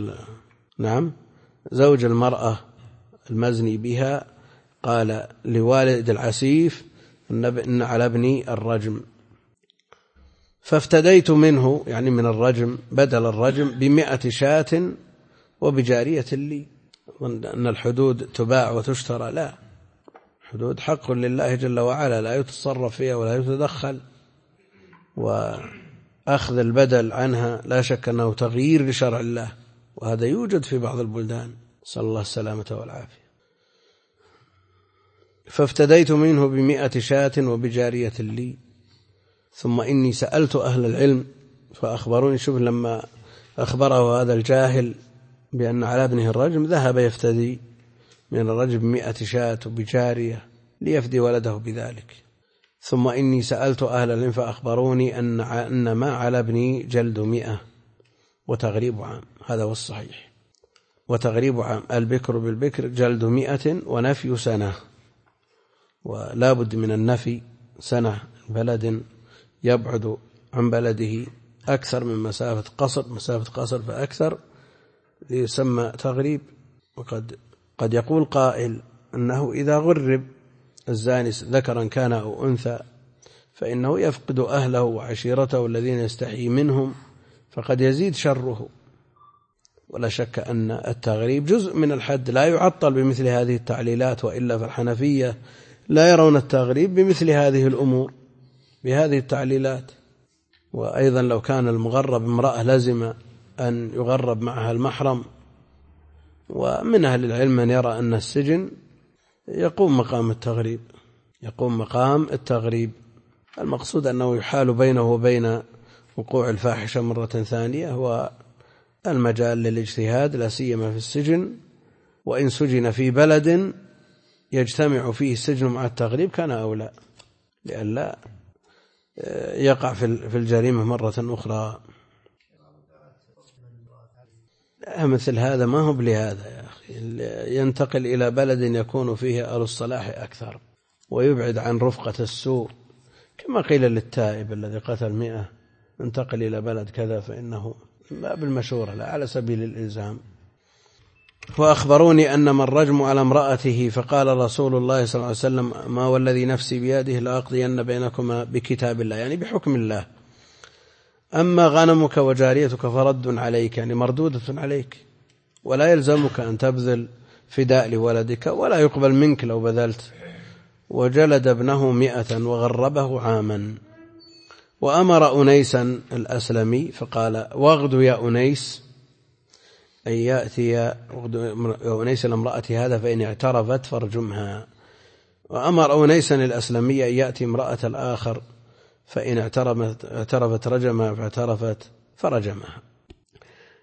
زوج المرأة المزني بها، قال لوالد العسيف إن على ابني الرجم، فافتديت منه، يعني من الرجم بدل الرجم 100 شاة وبجارية لي. أن الحدود تباع وتشترى؟ لا، حدود حق لله جل وعلا، لا يتصرف فيها ولا يتدخل، وأخذ البدل عنها لا شك أنه تغيير لشرع الله، وهذا يوجد في بعض البلدان، صلى الله السلامة والعافية. فافتديت منه 100 شاة وبجارية لي، ثم إني سألت أهل العلم فأخبروني. شوف، لما أخبره هذا الجاهل بأن على ابنه الرجم، ذهب يفتدي من الرجم 100 شاة وبجارية ليفدي ولده بذلك. ثم إني سألت أهل العلم فأخبروني أن ما على ابني جلد 100 وتغريب عام. هذا هو الصحيح، وتغريب عام. البكر بالبكر جلد 100 ونفي سنة، ولا بد من النفي سنة. بلد يبعد عن بلده أكثر من مسافة قصر فأكثر ليسمى تغريب. قد يقول قائل أنه إذا غرب الزاني ذكرا كان أو أنثى فإنه يفقد أهله وعشيرته الذين يستحيي منهم، فقد يزيد شره. ولا شك أن التغريب جزء من الحد، لا يعطل بمثل هذه التعليلات، وإلا فالحنفية لا يرون التغريب بمثل هذه الأمور بهذه التعليلات. وأيضا لو كان المغرب امرأة لزم أن يغرب معها المحرم. ومن أهل العلم من يرى أن السجن يقوم مقام التغريب. المقصود أنه يحال بينه وبين وقوع الفاحشة مرة ثانية، هو المجال للاجتهاد، لا سيما في السجن. وإن سجن في بلد يجتمع فيه السجن مع التغريب كان أولى، لئلا يقع في الجريمة مرة أخرى. مثل هذا ما هو بلهذا يا أخي، ينتقل إلى بلد يكون فيه أهل الصلاح أكثر، ويبعد عن رفقة السوء، كما قيل للتائب الذي قتل 100 انتقل إلى بلد كذا، فإنه باب المشورة لا على سبيل الإلزام. وأخبروني أن من رجم على امرأته، فقال رسول الله صلى الله عليه وسلم ما والذي نفسي بيده لأقضين بينكما بكتاب الله، يعني بحكم الله. أما غنمك وجاريتك فرد عليك، يعني مردودة عليك، ولا يلزمك أن تبذل فداء لولدك، ولا يقبل منك لو بذلت. وجلد ابنه 100 وغربه عاما. وأمر أنيسا الأسلمي فقال واغد يا أنيس، أن يأتي أنيس الامرأة هذا فإن اعترفت فارجمها. وأمر أنيسا الأسلمي أن يأتي امرأة الآخر فإن اعترفت رجمها، فاعترفت فرجمها.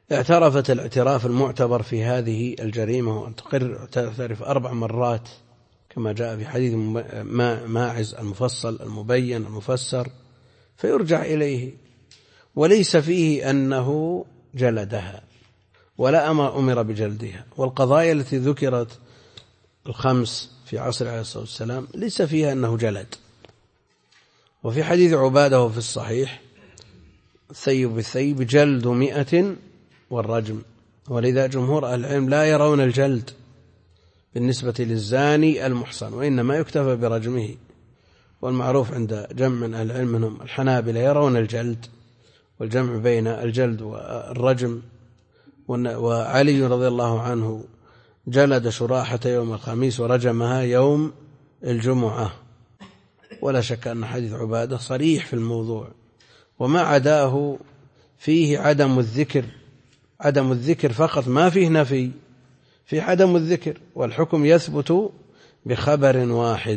اعترفت الاعتراف المعتبر في هذه الجريمة وأن تعترف 4 مرات كما جاء في حديث ماعز المفصل المبين المفسر، فيرجع إليه، وليس فيه أنه جلدها ولا أمر بجلدها. والقضايا التي ذكرت 5 في عصر عليه الصلاة والسلام ليس فيها أنه جلد. وفي حديث عبادة في الصحيح الثيب بالثيب جلد 100 والرجم، ولذا جمهور أهل العلم لا يرون الجلد بالنسبة للزاني المحصن، وإنما يكتفى برجمه. والمعروف عند جمع من أهل العلم منهم الحنابلة يرون الجلد، والجمع بين الجلد والرجم. وعلي رضي الله عنه جلد شراحة يوم الخميس ورجمها يوم الجمعة. ولا شك أن حديث عبادة صريح في الموضوع، وما عداه فيه عدم الذكر فقط، ما فيه نفي، في عدم الذكر، والحكم يثبت بخبر واحد.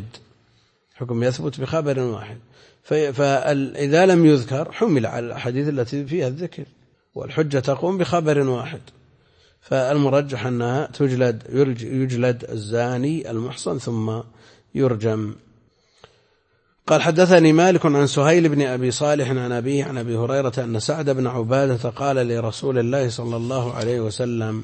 فإذا لم يذكر حمل على الأحاديث التي فيها الذكر، والحجة تقوم بخبر واحد. فالمرجح أنها يجلد الزاني المحصن ثم يرجم. قال حدثني مالك عن سهيل بن أبي صالح عن أبيه عن أبي هريرة أن سعد بن عبادة قال لرسول الله صلى الله عليه وسلم: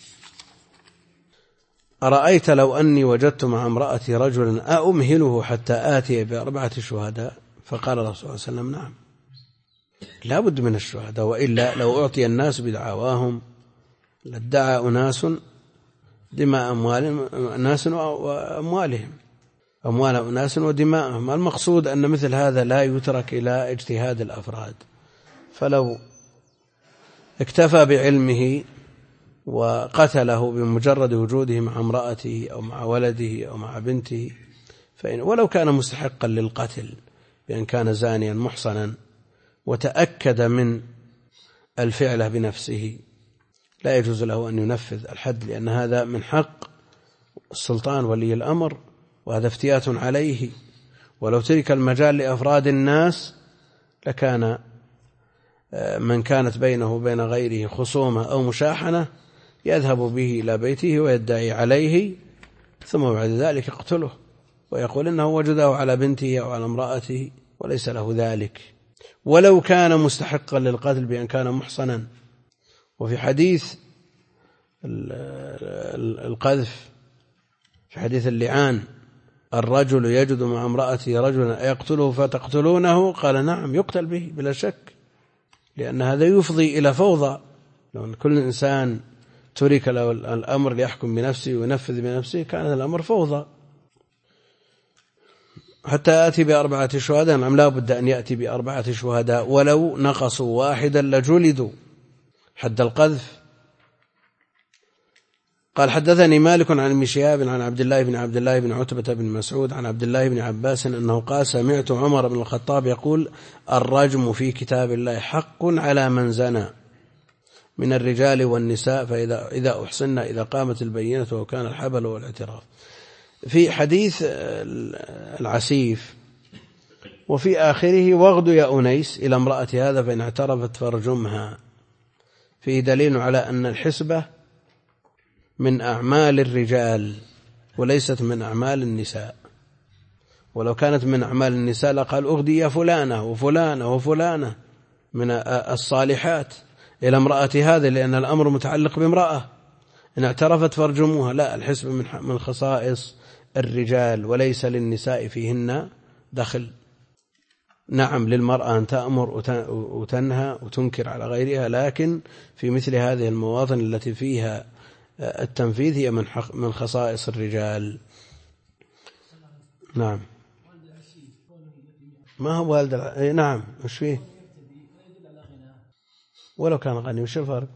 أرأيت لو أني وجدت مع امرأتي رجلا أأمهله حتى آتي ب4 شهداء؟ فقال الرسول صلى الله عليه وسلم: نعم، لا بد من الشهداء، وإلا لو أعطي الناس بدعواهم لادعى أناس دماء أناس وأموالهم، أموال أناس ودماءهم. المقصود أن مثل هذا لا يترك إلى اجتهاد الأفراد، فلو اكتفى بعلمه وقتله بمجرد وجوده مع امرأته أو مع ولده أو مع بنته، ولو كان مستحقا للقتل بأن كان زانيا محصنا وتأكد من الفعل بنفسه، لا يجوز له أن ينفذ الحد، لأن هذا من حق السلطان ولي الأمر، وهذا افتيات عليه. ولو ترك المجال لأفراد الناس لكان من كانت بينه وبين غيره خصومة أو مشاحنة يذهب به إلى بيته ويدعي عليه، ثم بعد ذلك يقتله ويقول إنه وجده على بنته أو على امرأته، وليس له ذلك ولو كان مستحقا للقتل بأن كان محصنا. وفي حديث القذف، في حديث اللعان: الرجل يجد مع امرأته رجلا يقتله فتقتلونه؟ قال: نعم، يقتل به بلا شك، لأن هذا يفضي إلى فوضى. لو كل إنسان ترك له الأمر ليحكم بنفسه وينفذ بنفسه كان الأمر فوضى. حتى يأتي ب4 شهداء، نعم، لا بد أن يأتي ب4 شهداء، ولو نقصوا واحدا لجلدوا حد القذف. قال حدثني مالك عن ابن شهاب عن عبد الله بن عتبة بن مسعود عن عبد الله بن عباس أنه قال: سمعت عمر بن الخطاب يقول: الرجم في كتاب الله حق على من زنى من الرجال والنساء، فإذا أحصن إذا قامت البينة وكان الحبل والاعتراف. في حديث العسيف وفي آخره: واغد يا أنيس إلى امرأة هذا فإن اعترفت فارجمها، فيه دليل على أن الحسبة من أعمال الرجال وليست من أعمال النساء. ولو كانت من أعمال النساء لقال: أغدي يا فلانة وفلانة وفلانة من الصالحات إلى امرأة هذا، لأن الأمر متعلق بامرأة، إن اعترفت فارجموها. لا، الحسبة من خصائص الرجال وليس للنساء فيهن دخل. نعم، للمرأة أن تأمر وتنهى وتنكر على غيرها، لكن في مثل هذه المواطن التي فيها التنفيذ هي من خصائص الرجال. نعم، ما هو والد نعم، مش فيه ولو كان غني، وش الفرق؟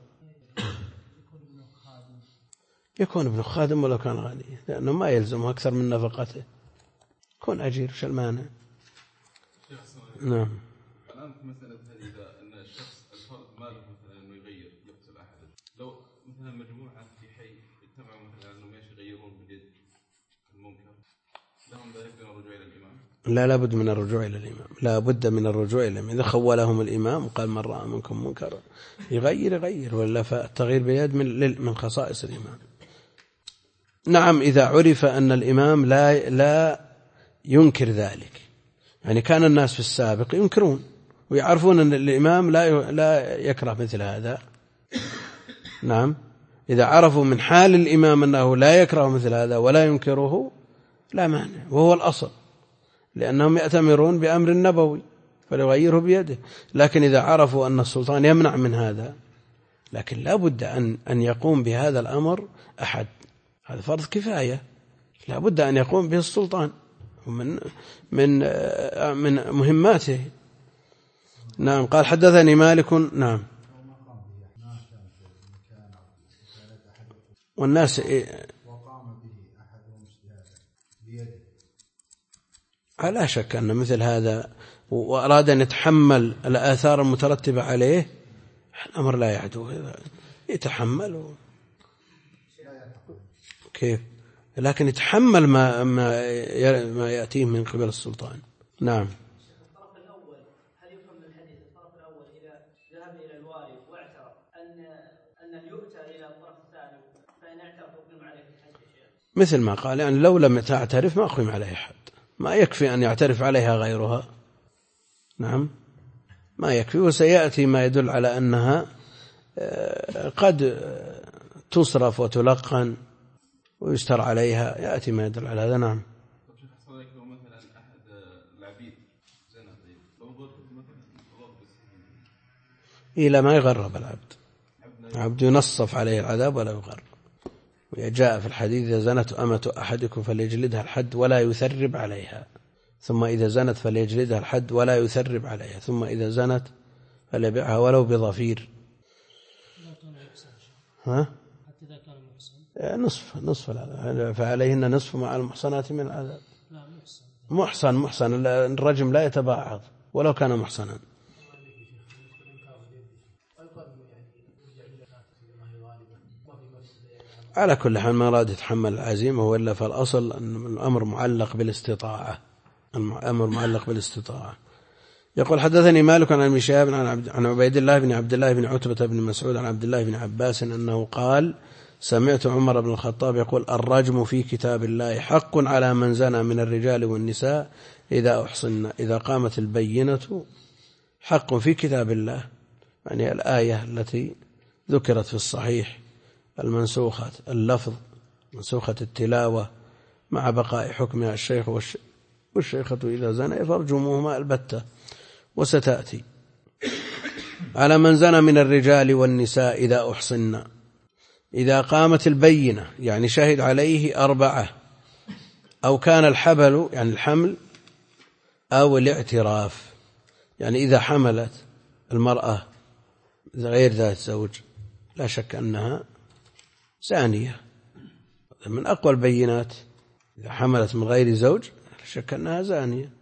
يكون ابن خادم ولو كان غني، لأنه ما يلزم أكثر من نفقته، يكون أجير، وش المانع؟ نعم. الآن في مسألة هذه، إذا أن الشخص الفرد ماله مثلا إنه يغير يقتل أحد، لو مثلا مجموعة في حي اجتمعوا مثلا إنه ماشي يغيرون باليد المنكر، لهم ذلك من الرجوع إلى الإمام؟ لا بد من الرجوع إلى الإمام، لا بد من الرجوع إلى الإمام. إذا خولهم الإمام وقال من رأى منكم منكر يغير، ولا فالتغيير بيد من خصائص الإمام. نعم إذا عرف أن الإمام لا ينكر ذلك، يعني كان الناس في السابق ينكرون ويعرفون أن الإمام لا يكره مثل هذا. نعم إذا عرفوا من حال الإمام أنه لا يكره مثل هذا ولا ينكره لا مانع، وهو الأصل، لأنهم يأتمرون بأمر النبوي فليغيره بيده. لكن إذا عرفوا أن السلطان يمنع من هذا، لكن لا بد أن يقوم بهذا الأمر أحد، هذا فرض كفاية، لا بد أن يقوم به السلطان من مهماته. نعم. قال حدثني مالك. نعم. والناس لا شك أن مثل هذا وأراد أن يتحمل الآثار المترتبة عليه، الأمر لا يعدو، يتحمل كيف، لكن يتحمل ما يأتيه من قبل السلطان. نعم. الطرف الأول هل يفهم من الحديث الطرف الأول إذا ذهب إلى الوالي واعترف أن يؤتى إلى الطرف الثاني فإن اعترف يقيم عليه الحد شيء، مثل ما قال يعني لو لم تعترف ما أقيم عليه حد، ما يكفي أن يعترف عليها غيرها. نعم ما يكفي، وسيأتي ما يدل على أنها قد تصرف وتلقن ويستر عليها، يأتي ما يدل على هذا. نعم. إلى ما يغرب العبد ينصف عليه العذاب ولا يغرب. وجاء في الحديث إذا زنت أمة أحدكم فليجلدها الحد ولا يثرب عليها، ثم إذا زنت فليجلدها الحد ولا يثرب عليها، ثم إذا زنت فليبيعها ولو بضفير. نصف العذاب، فعليهن نصف مع المحصنات من العذاب. محصن الرجم لا يتباعض ولو كان محصنا. على كل حال ما أراد يتحمل العزيمة، وإلا فالأصل أن الأمر معلق بالاستطاعة، الأمر معلق بالاستطاعة. يقول حدثني مالك عن ابن شهاب عن عبيد الله بن عبد الله بن عتبة بن مسعود عن عبد الله بن عباس أنه قال سمعت عمر بن الخطاب يقول الرجم في كتاب الله حق على من زنى من الرجال والنساء إذا أحصن، إذا قامت البينة حق في كتاب الله، يعني الآية التي ذكرت في الصحيح المنسوخة اللفظ منسوخة التلاوة مع بقاء حكمها الشيخ والشيخة إذا زنى فارجموهما البتة، وستأتي على من زنى من الرجال والنساء إذا أحصن، إذا قامت البينة يعني شهد عليه 4 أو كان الحبل يعني الحمل أو الاعتراف، يعني إذا حملت المرأة غير ذات زوج لا شك أنها زانية، من أقوى البينات إذا حملت من غير زوج لا شك أنها زانية،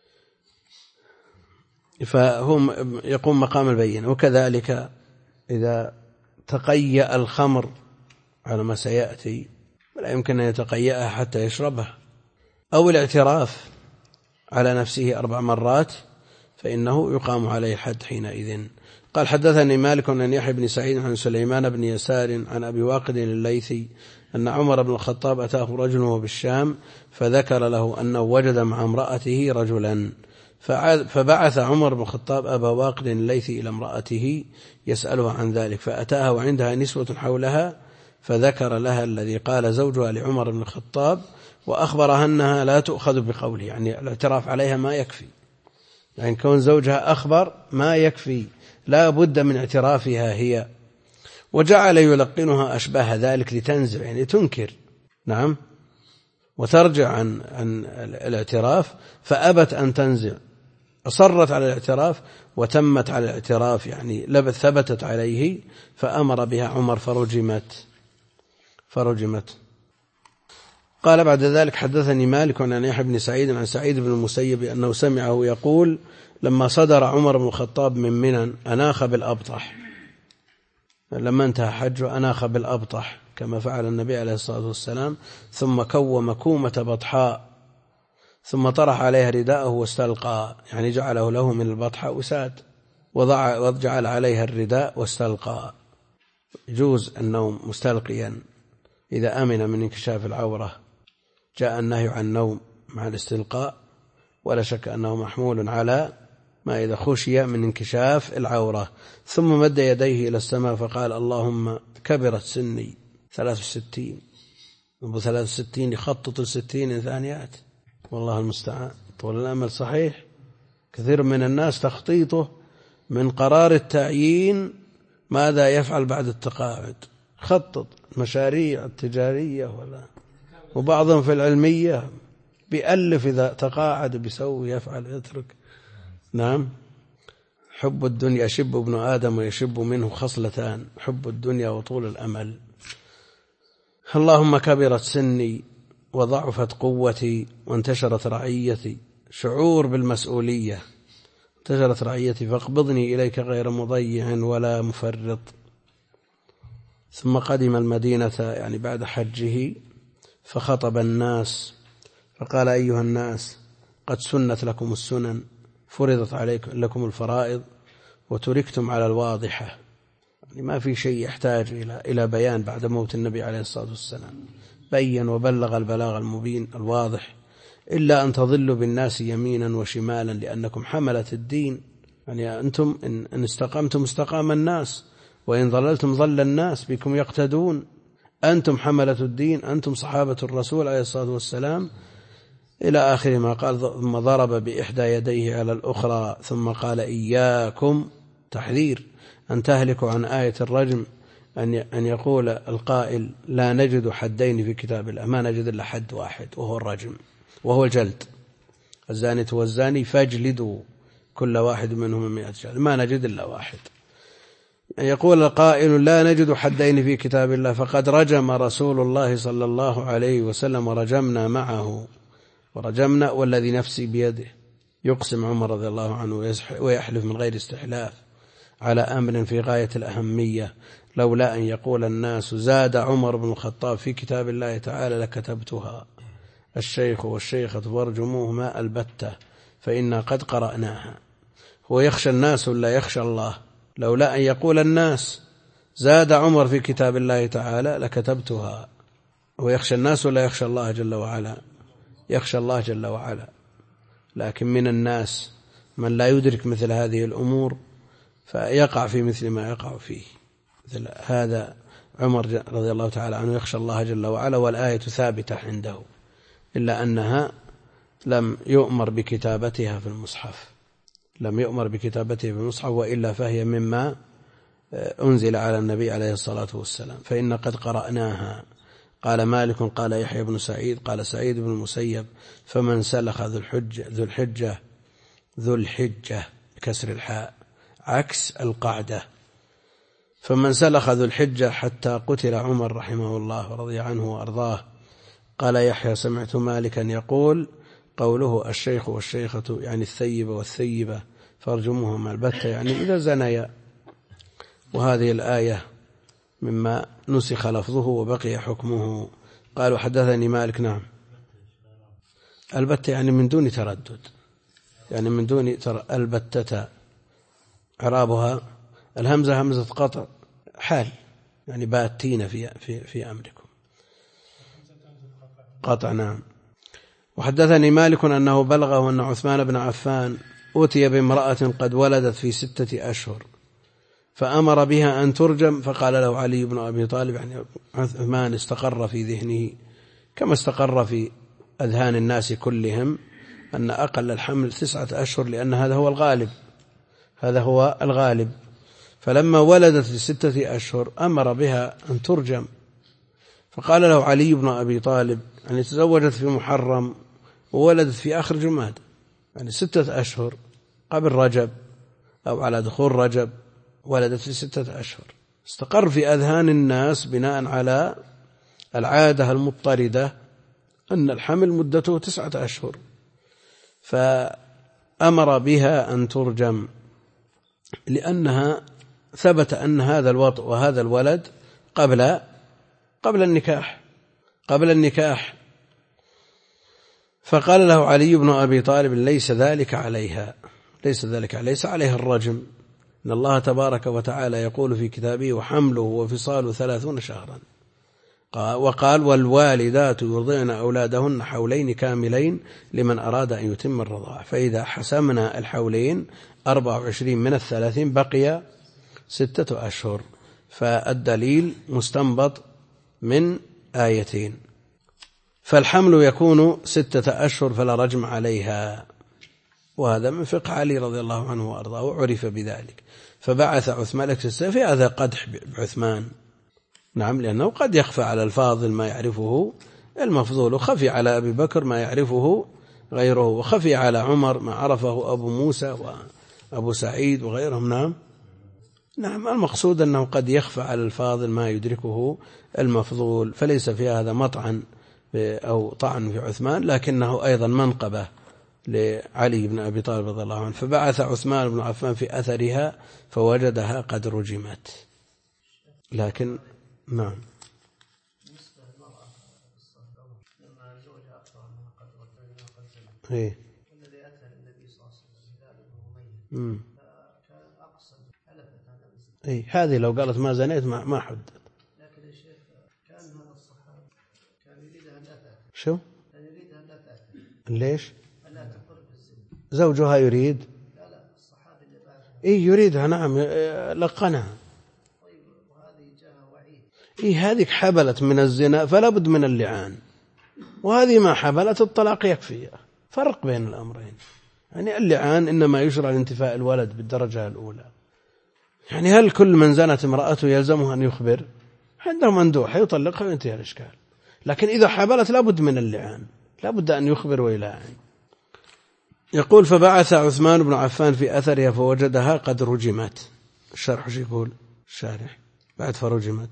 فهم يقوم مقام البينة. وكذلك إذا تقيأ الخمر على ما سيأتي لا يمكن أن يتقيأها حتى يشربها، أو الاعتراف على نفسه 4 مرات فإنه يقام عليه الحد حينئذ. قال حدثني مالك عن يحيى بن سعيد عن سليمان بن يسار عن أبي واقد الليثي أن عمر بن الخطاب أتاه رجل وهو بالشام فذكر له أنه وجد مع امرأته رجلا، فبعث عمر بن الخطاب أبا واقد الليثي إلى امرأته يسألها عن ذلك، فأتاها وعندها نسوة حولها فذكر لها الذي قال زوجها لعمر بن الخطاب وأخبرها أنها لا تؤخذ بقوله، يعني الاعتراف عليها ما يكفي، يعني كون زوجها أخبر ما يكفي، لا بد من اعترافها هي، وجعل يلقنها أشباه ذلك لتنزع يعني تنكر. نعم. وترجع عن الاعتراف فأبت أن تنزع، أصرت على الاعتراف وتمت على الاعتراف يعني ثبتت عليه، فأمر بها عمر فرجمت. قال بعد ذلك حدثني مالك عن يحيى بن سعيد عن سعيد بن المسيب أنه سمعه يقول لما صدر عمر بن الخطاب من منى أناخ بالأبطح، لما انتهى حجه أناخ بالأبطح كما فعل النبي عليه الصلاة والسلام، ثم كوم كومة بطحاء، ثم طرح عليها رداءه واستلقى، يعني جعله له من البطحة وساد، وجعل عليها الرداء واستلقى. يجوز النوم مستلقيا إذا أمن من انكشاف العورة، جاء النهي عن النوم مع الاستلقاء، ولا شك أنه محمول على ما إذا خشي من انكشاف العورة. ثم مد يديه إلى السماء فقال اللهم كبرت سني 63، أبو 63 يخطط 60 ثانيات، والله المستعان. طول الأمل صحيح، كثير من الناس تخطيطه من قرار التعيين ماذا يفعل بعد التقاعد، خطط مشاريع التجارية وبعضهم في العلمية بيألف إذا تقاعد بيسوي يفعل يترك. نعم. حب الدنيا يشب ابن آدم ويشب منه خصلتان، حب الدنيا وطول الأمل. اللهم كبرت سني وضعفت قوتي وانتشرت رعيتي، شعور بالمسؤولية، انتشرت رعيتي فاقبضني إليك غير مضيع ولا مفرط. ثم قدم المدينة يعني بعد حجه فخطب الناس فقال أيها الناس قد سنت لكم السنن، فرضت لكم الفرائض وتركتم على الواضحة. يعني ما في شيء يحتاج إلى بيان بعد موت النبي عليه الصلاة والسلام، بين وبلغ البلاغ المبين الواضح، إلا أن تضلوا بالناس يمينا وشمالا لأنكم حملة الدين. يعني أنتم إن استقمتم استقام الناس، وإن ضللتم ضل الناس بكم يقتدون. أنتم حملة الدين، أنتم صحابة الرسول عليه الصلاة والسلام، إلى آخر ما قال. ثم ضرب بإحدى يديه على الأخرى ثم قال إياكم، تحذير أن تهلكوا عن آية الرجم، أن يقول القائل لا نجد حدين في كتاب الله، ما نجد إلا حد واحد وهو الرجم، وهو الجلد. الزانية والزاني فاجلدوا كل واحد منهم 100 جلد، ما نجد إلا واحد. يقول القائل لا نجد حدين في كتاب الله، فقد رجم رسول الله صلى الله عليه وسلم ورجمنا معه، ورجمنا والذي نفسي بيده. يقسم عمر رضي الله عنه ويحلف من غير استحلاف على أمر في غاية الأهمية، لولا أن يقول الناس زاد عمر بن الخطاب في كتاب الله تعالى لكتبتها، الشيخ والشيخة فارجموهما البتة فإنا قد قرأناها. هو يخشى الناس ولا يخشى الله؟ لولا أن يقول الناس زاد عمر في كتاب الله تعالى لكتبتها. هو يخشى الناس ولا يخشى الله جل وعلا؟ يخشى الله جل وعلا. لكن من الناس من لا يدرك مثل هذه الأمور فيقع في مثل ما يقع فيه. مثل هذا عمر رضي الله تعالى عنه يخشى الله جل وعلا، والآية ثابتة عنده، إلا أنها لم يؤمر بكتابتها في المصحف، لم يؤمر بكتابته في المصحف، وإلا فهي مما أنزل على النبي عليه الصلاة والسلام. فإن قد قرأناها. قال مالك قال يحيى بن سعيد قال سعيد بن المسيب فمن سلخ ذو الحجة بكسر الحاء عكس القعدة، فمن سلخ ذو الحجة حتى قتل عمر رحمه الله ورضي عنه وأرضاه. قال يحيى سمعت مالكا يقول قوله الشيخ والشيخة يعني الثيب والثيبة فارجموهما البتة يعني إذا زنيا. وهذه الآية مما نسخ لفظه وبقي حكمه. قالوا حدثني مالك. نعم. البتة يعني من دون تردد، يعني من دون البتة إعرابها الهمزة همزة قطع حال، يعني باتين في أمركم قطع. نعم. وحدثني مالك أنه بلغه أن عثمان بن عفان أتي بامرأة قد ولدت في 6 أشهر فأمر بها أن ترجم، فقال له علي بن أبي طالب، يعني عثمان استقر في ذهنه كما استقر في أذهان الناس كلهم أن أقل الحمل 9 أشهر، لأن هذا هو الغالب، هذا هو الغالب. فلما ولدت في 6 أشهر أمر بها أن ترجم، فقال له علي بن أبي طالب يعني تزوجت في محرم وولدت في آخر جماد، يعني 6 أشهر قبل رجب أو على دخول رجب، ولدت في 6 أشهر. استقر في أذهان الناس بناء على العادة المضطردة أن الحمل مدته 9 أشهر، فأمر بها أن ترجم لأنها ثبت أن هذا الوطء وهذا الولد قبل النكاح. فقال له علي بن أبي طالب ليس ذلك عليها، ليس عليها الرجم، إن الله تبارك وتعالى يقول في كتابه وحمله وفصاله 30 شهرا، وقال والوالدات يرضعن أولادهن حولين كاملين لمن أراد أن يتم الرضاعة، فإذا حسمنا الحولين 24 من 30 بقي 6 أشهر. فالدليل مستنبط من آيتين، فالحمل يكون 6 أشهر فلا رجم عليها، وهذا من فقه علي رضي الله عنه وأرضاه وعرف بذلك. فبعث عثمان في هذا قدح بعثمان، نعم، لأنه قد يخفى على الفاضل ما يعرفه المفضول، وخفي على أبي بكر ما يعرفه غيره، وخفي على عمر ما عرفه أبو موسى وأبو سعيد وغيرهم. نعم، المقصود أنه قد يخفى على الفاضل ما يدركه المفضول، فليس في هذا مطعن أو طعن في عثمان، لكنه أيضا منقبة لعلي بن أبي طالب رضي الله عنه. فبعث عثمان بن عفان في أثرها فوجدها قد رجمت. لكن نعم، إيه، الذي أتى النبي صلى الله عليه وسلم هلال بن أمية فكان أقسم حلفت على نفسه. إيه، هذه لو قالت ما زنيت ما حدد. لكن يا شيخ كان هذا الصحابي كان يريدها لا تأتي. شو؟ كان يريدها لا تأتي. ليش؟ ألا تقر بالزنا. زوجها يريد؟ لا الصحابي اللي بعدها. إيه يريدها، نعم، لقنها. طيب وهذه جاء وعيد. إيه، هذه حبلت من الزنا فلا بد من اللعان، وهذه ما حبلت الطلاق يكفي. فرق بين الأمرين، يعني اللعان إنما يشرع لانتفاء الولد بالدرجة الأولى. يعني هل كل من زنت امرأته يلزمه أن يخبر؟ عنده مندوحة يطلقها وينتهي الإشكال. لكن إذا حبلت لابد من اللعان، لابد أن يخبر ويلاعن. يقول فبعث عثمان بن عفان في أثرها فوجدها قد رجمت. الشرح شو يقول الشارح بعد فرجمت؟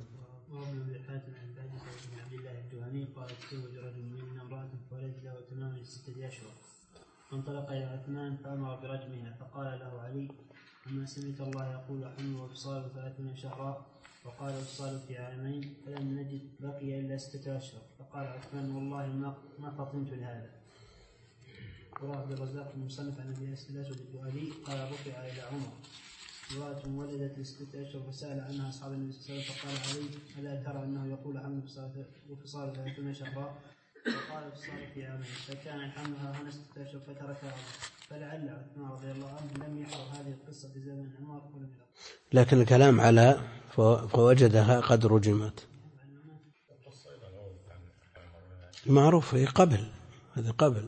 فانطلق إلى عثمان فأمر برجمها، فقال له علي أما سمعت الله يقول حمل وفصال 30 شهرا وقال وفصال في عامين فلم نجد بقي إلا 6 أشهر. فقال عثمان والله ما فطنت لهذا. وروى عبد الرزاق المصنف عن أبي الأسود الدؤلي قال رفع إلى عمر امرأة ولدت ل6 أشهر فسأل عنها أصحاب النبي صلى الله عليه وسلم فقال علي ألا ترى أنه يقول حمل وفصال 30 شهرا وقال وفصال في عامين فكان حملها هنا 6 أشهر فتركها فلعل عثمان رضي الله عنه لم يحضر هذه القصة في زمن عمر ولم يرى. لكن الكلام على فوجدها قد رجمت معروف، هي قبل، هذا قبل.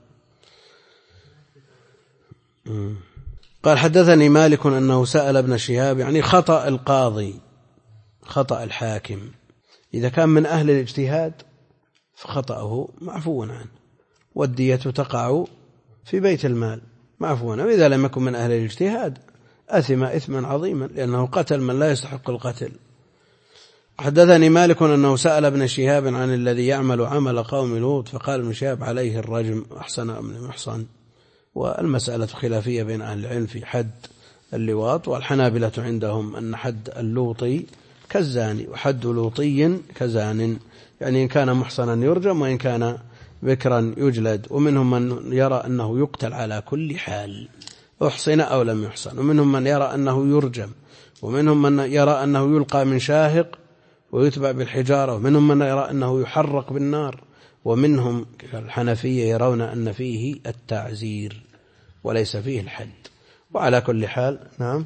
قال حدثني مالك أنه سأل ابن شهاب، يعني خطأ القاضي خطأ الحاكم إذا كان من أهل الاجتهاد فخطأه معفو عنه، والدية تقع في بيت المال معفو عنه، وإذا لم يكن من أهل الاجتهاد أثم إثما عظيما لأنه قتل من لا يستحق القتل. حدثني مالك أنه سأل ابن شهاب عن الذي يعمل عمل قوم لوط فقال ابن شهاب عليه الرجم أحسن أم لم يحصن. والمسألة خلافية بين أهل العلم في حد اللواط، والحنابلة عندهم أن حد اللوطي كالزاني وحد لوطي كزان، يعني إن كان محصنا يرجم وإن كان بكرا يجلد. ومنهم من يرى أنه يقتل على كل حال أحصن أو لم يحصن، ومنهم من يرى أنه يرجم، ومنهم من يرى أنه يلقى من شاهق ويتبع بالحجارة، ومنهم من يرى أنه يحرق بالنار، ومنهم الحنفية يرون أن فيه التعزير وليس فيه الحد. وعلى كل حال نعم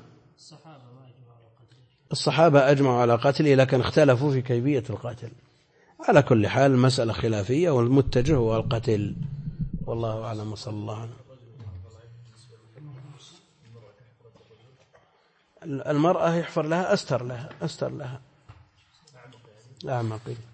الصحابة أجمعوا على قتله، لكن اختلفوا في كيفية القتل. على كل حال المسألة خلافية والمتجه هو القتل، والله أعلم وصلى الله عليه. المرأة يحفر لها أستر لها لا ما قيل.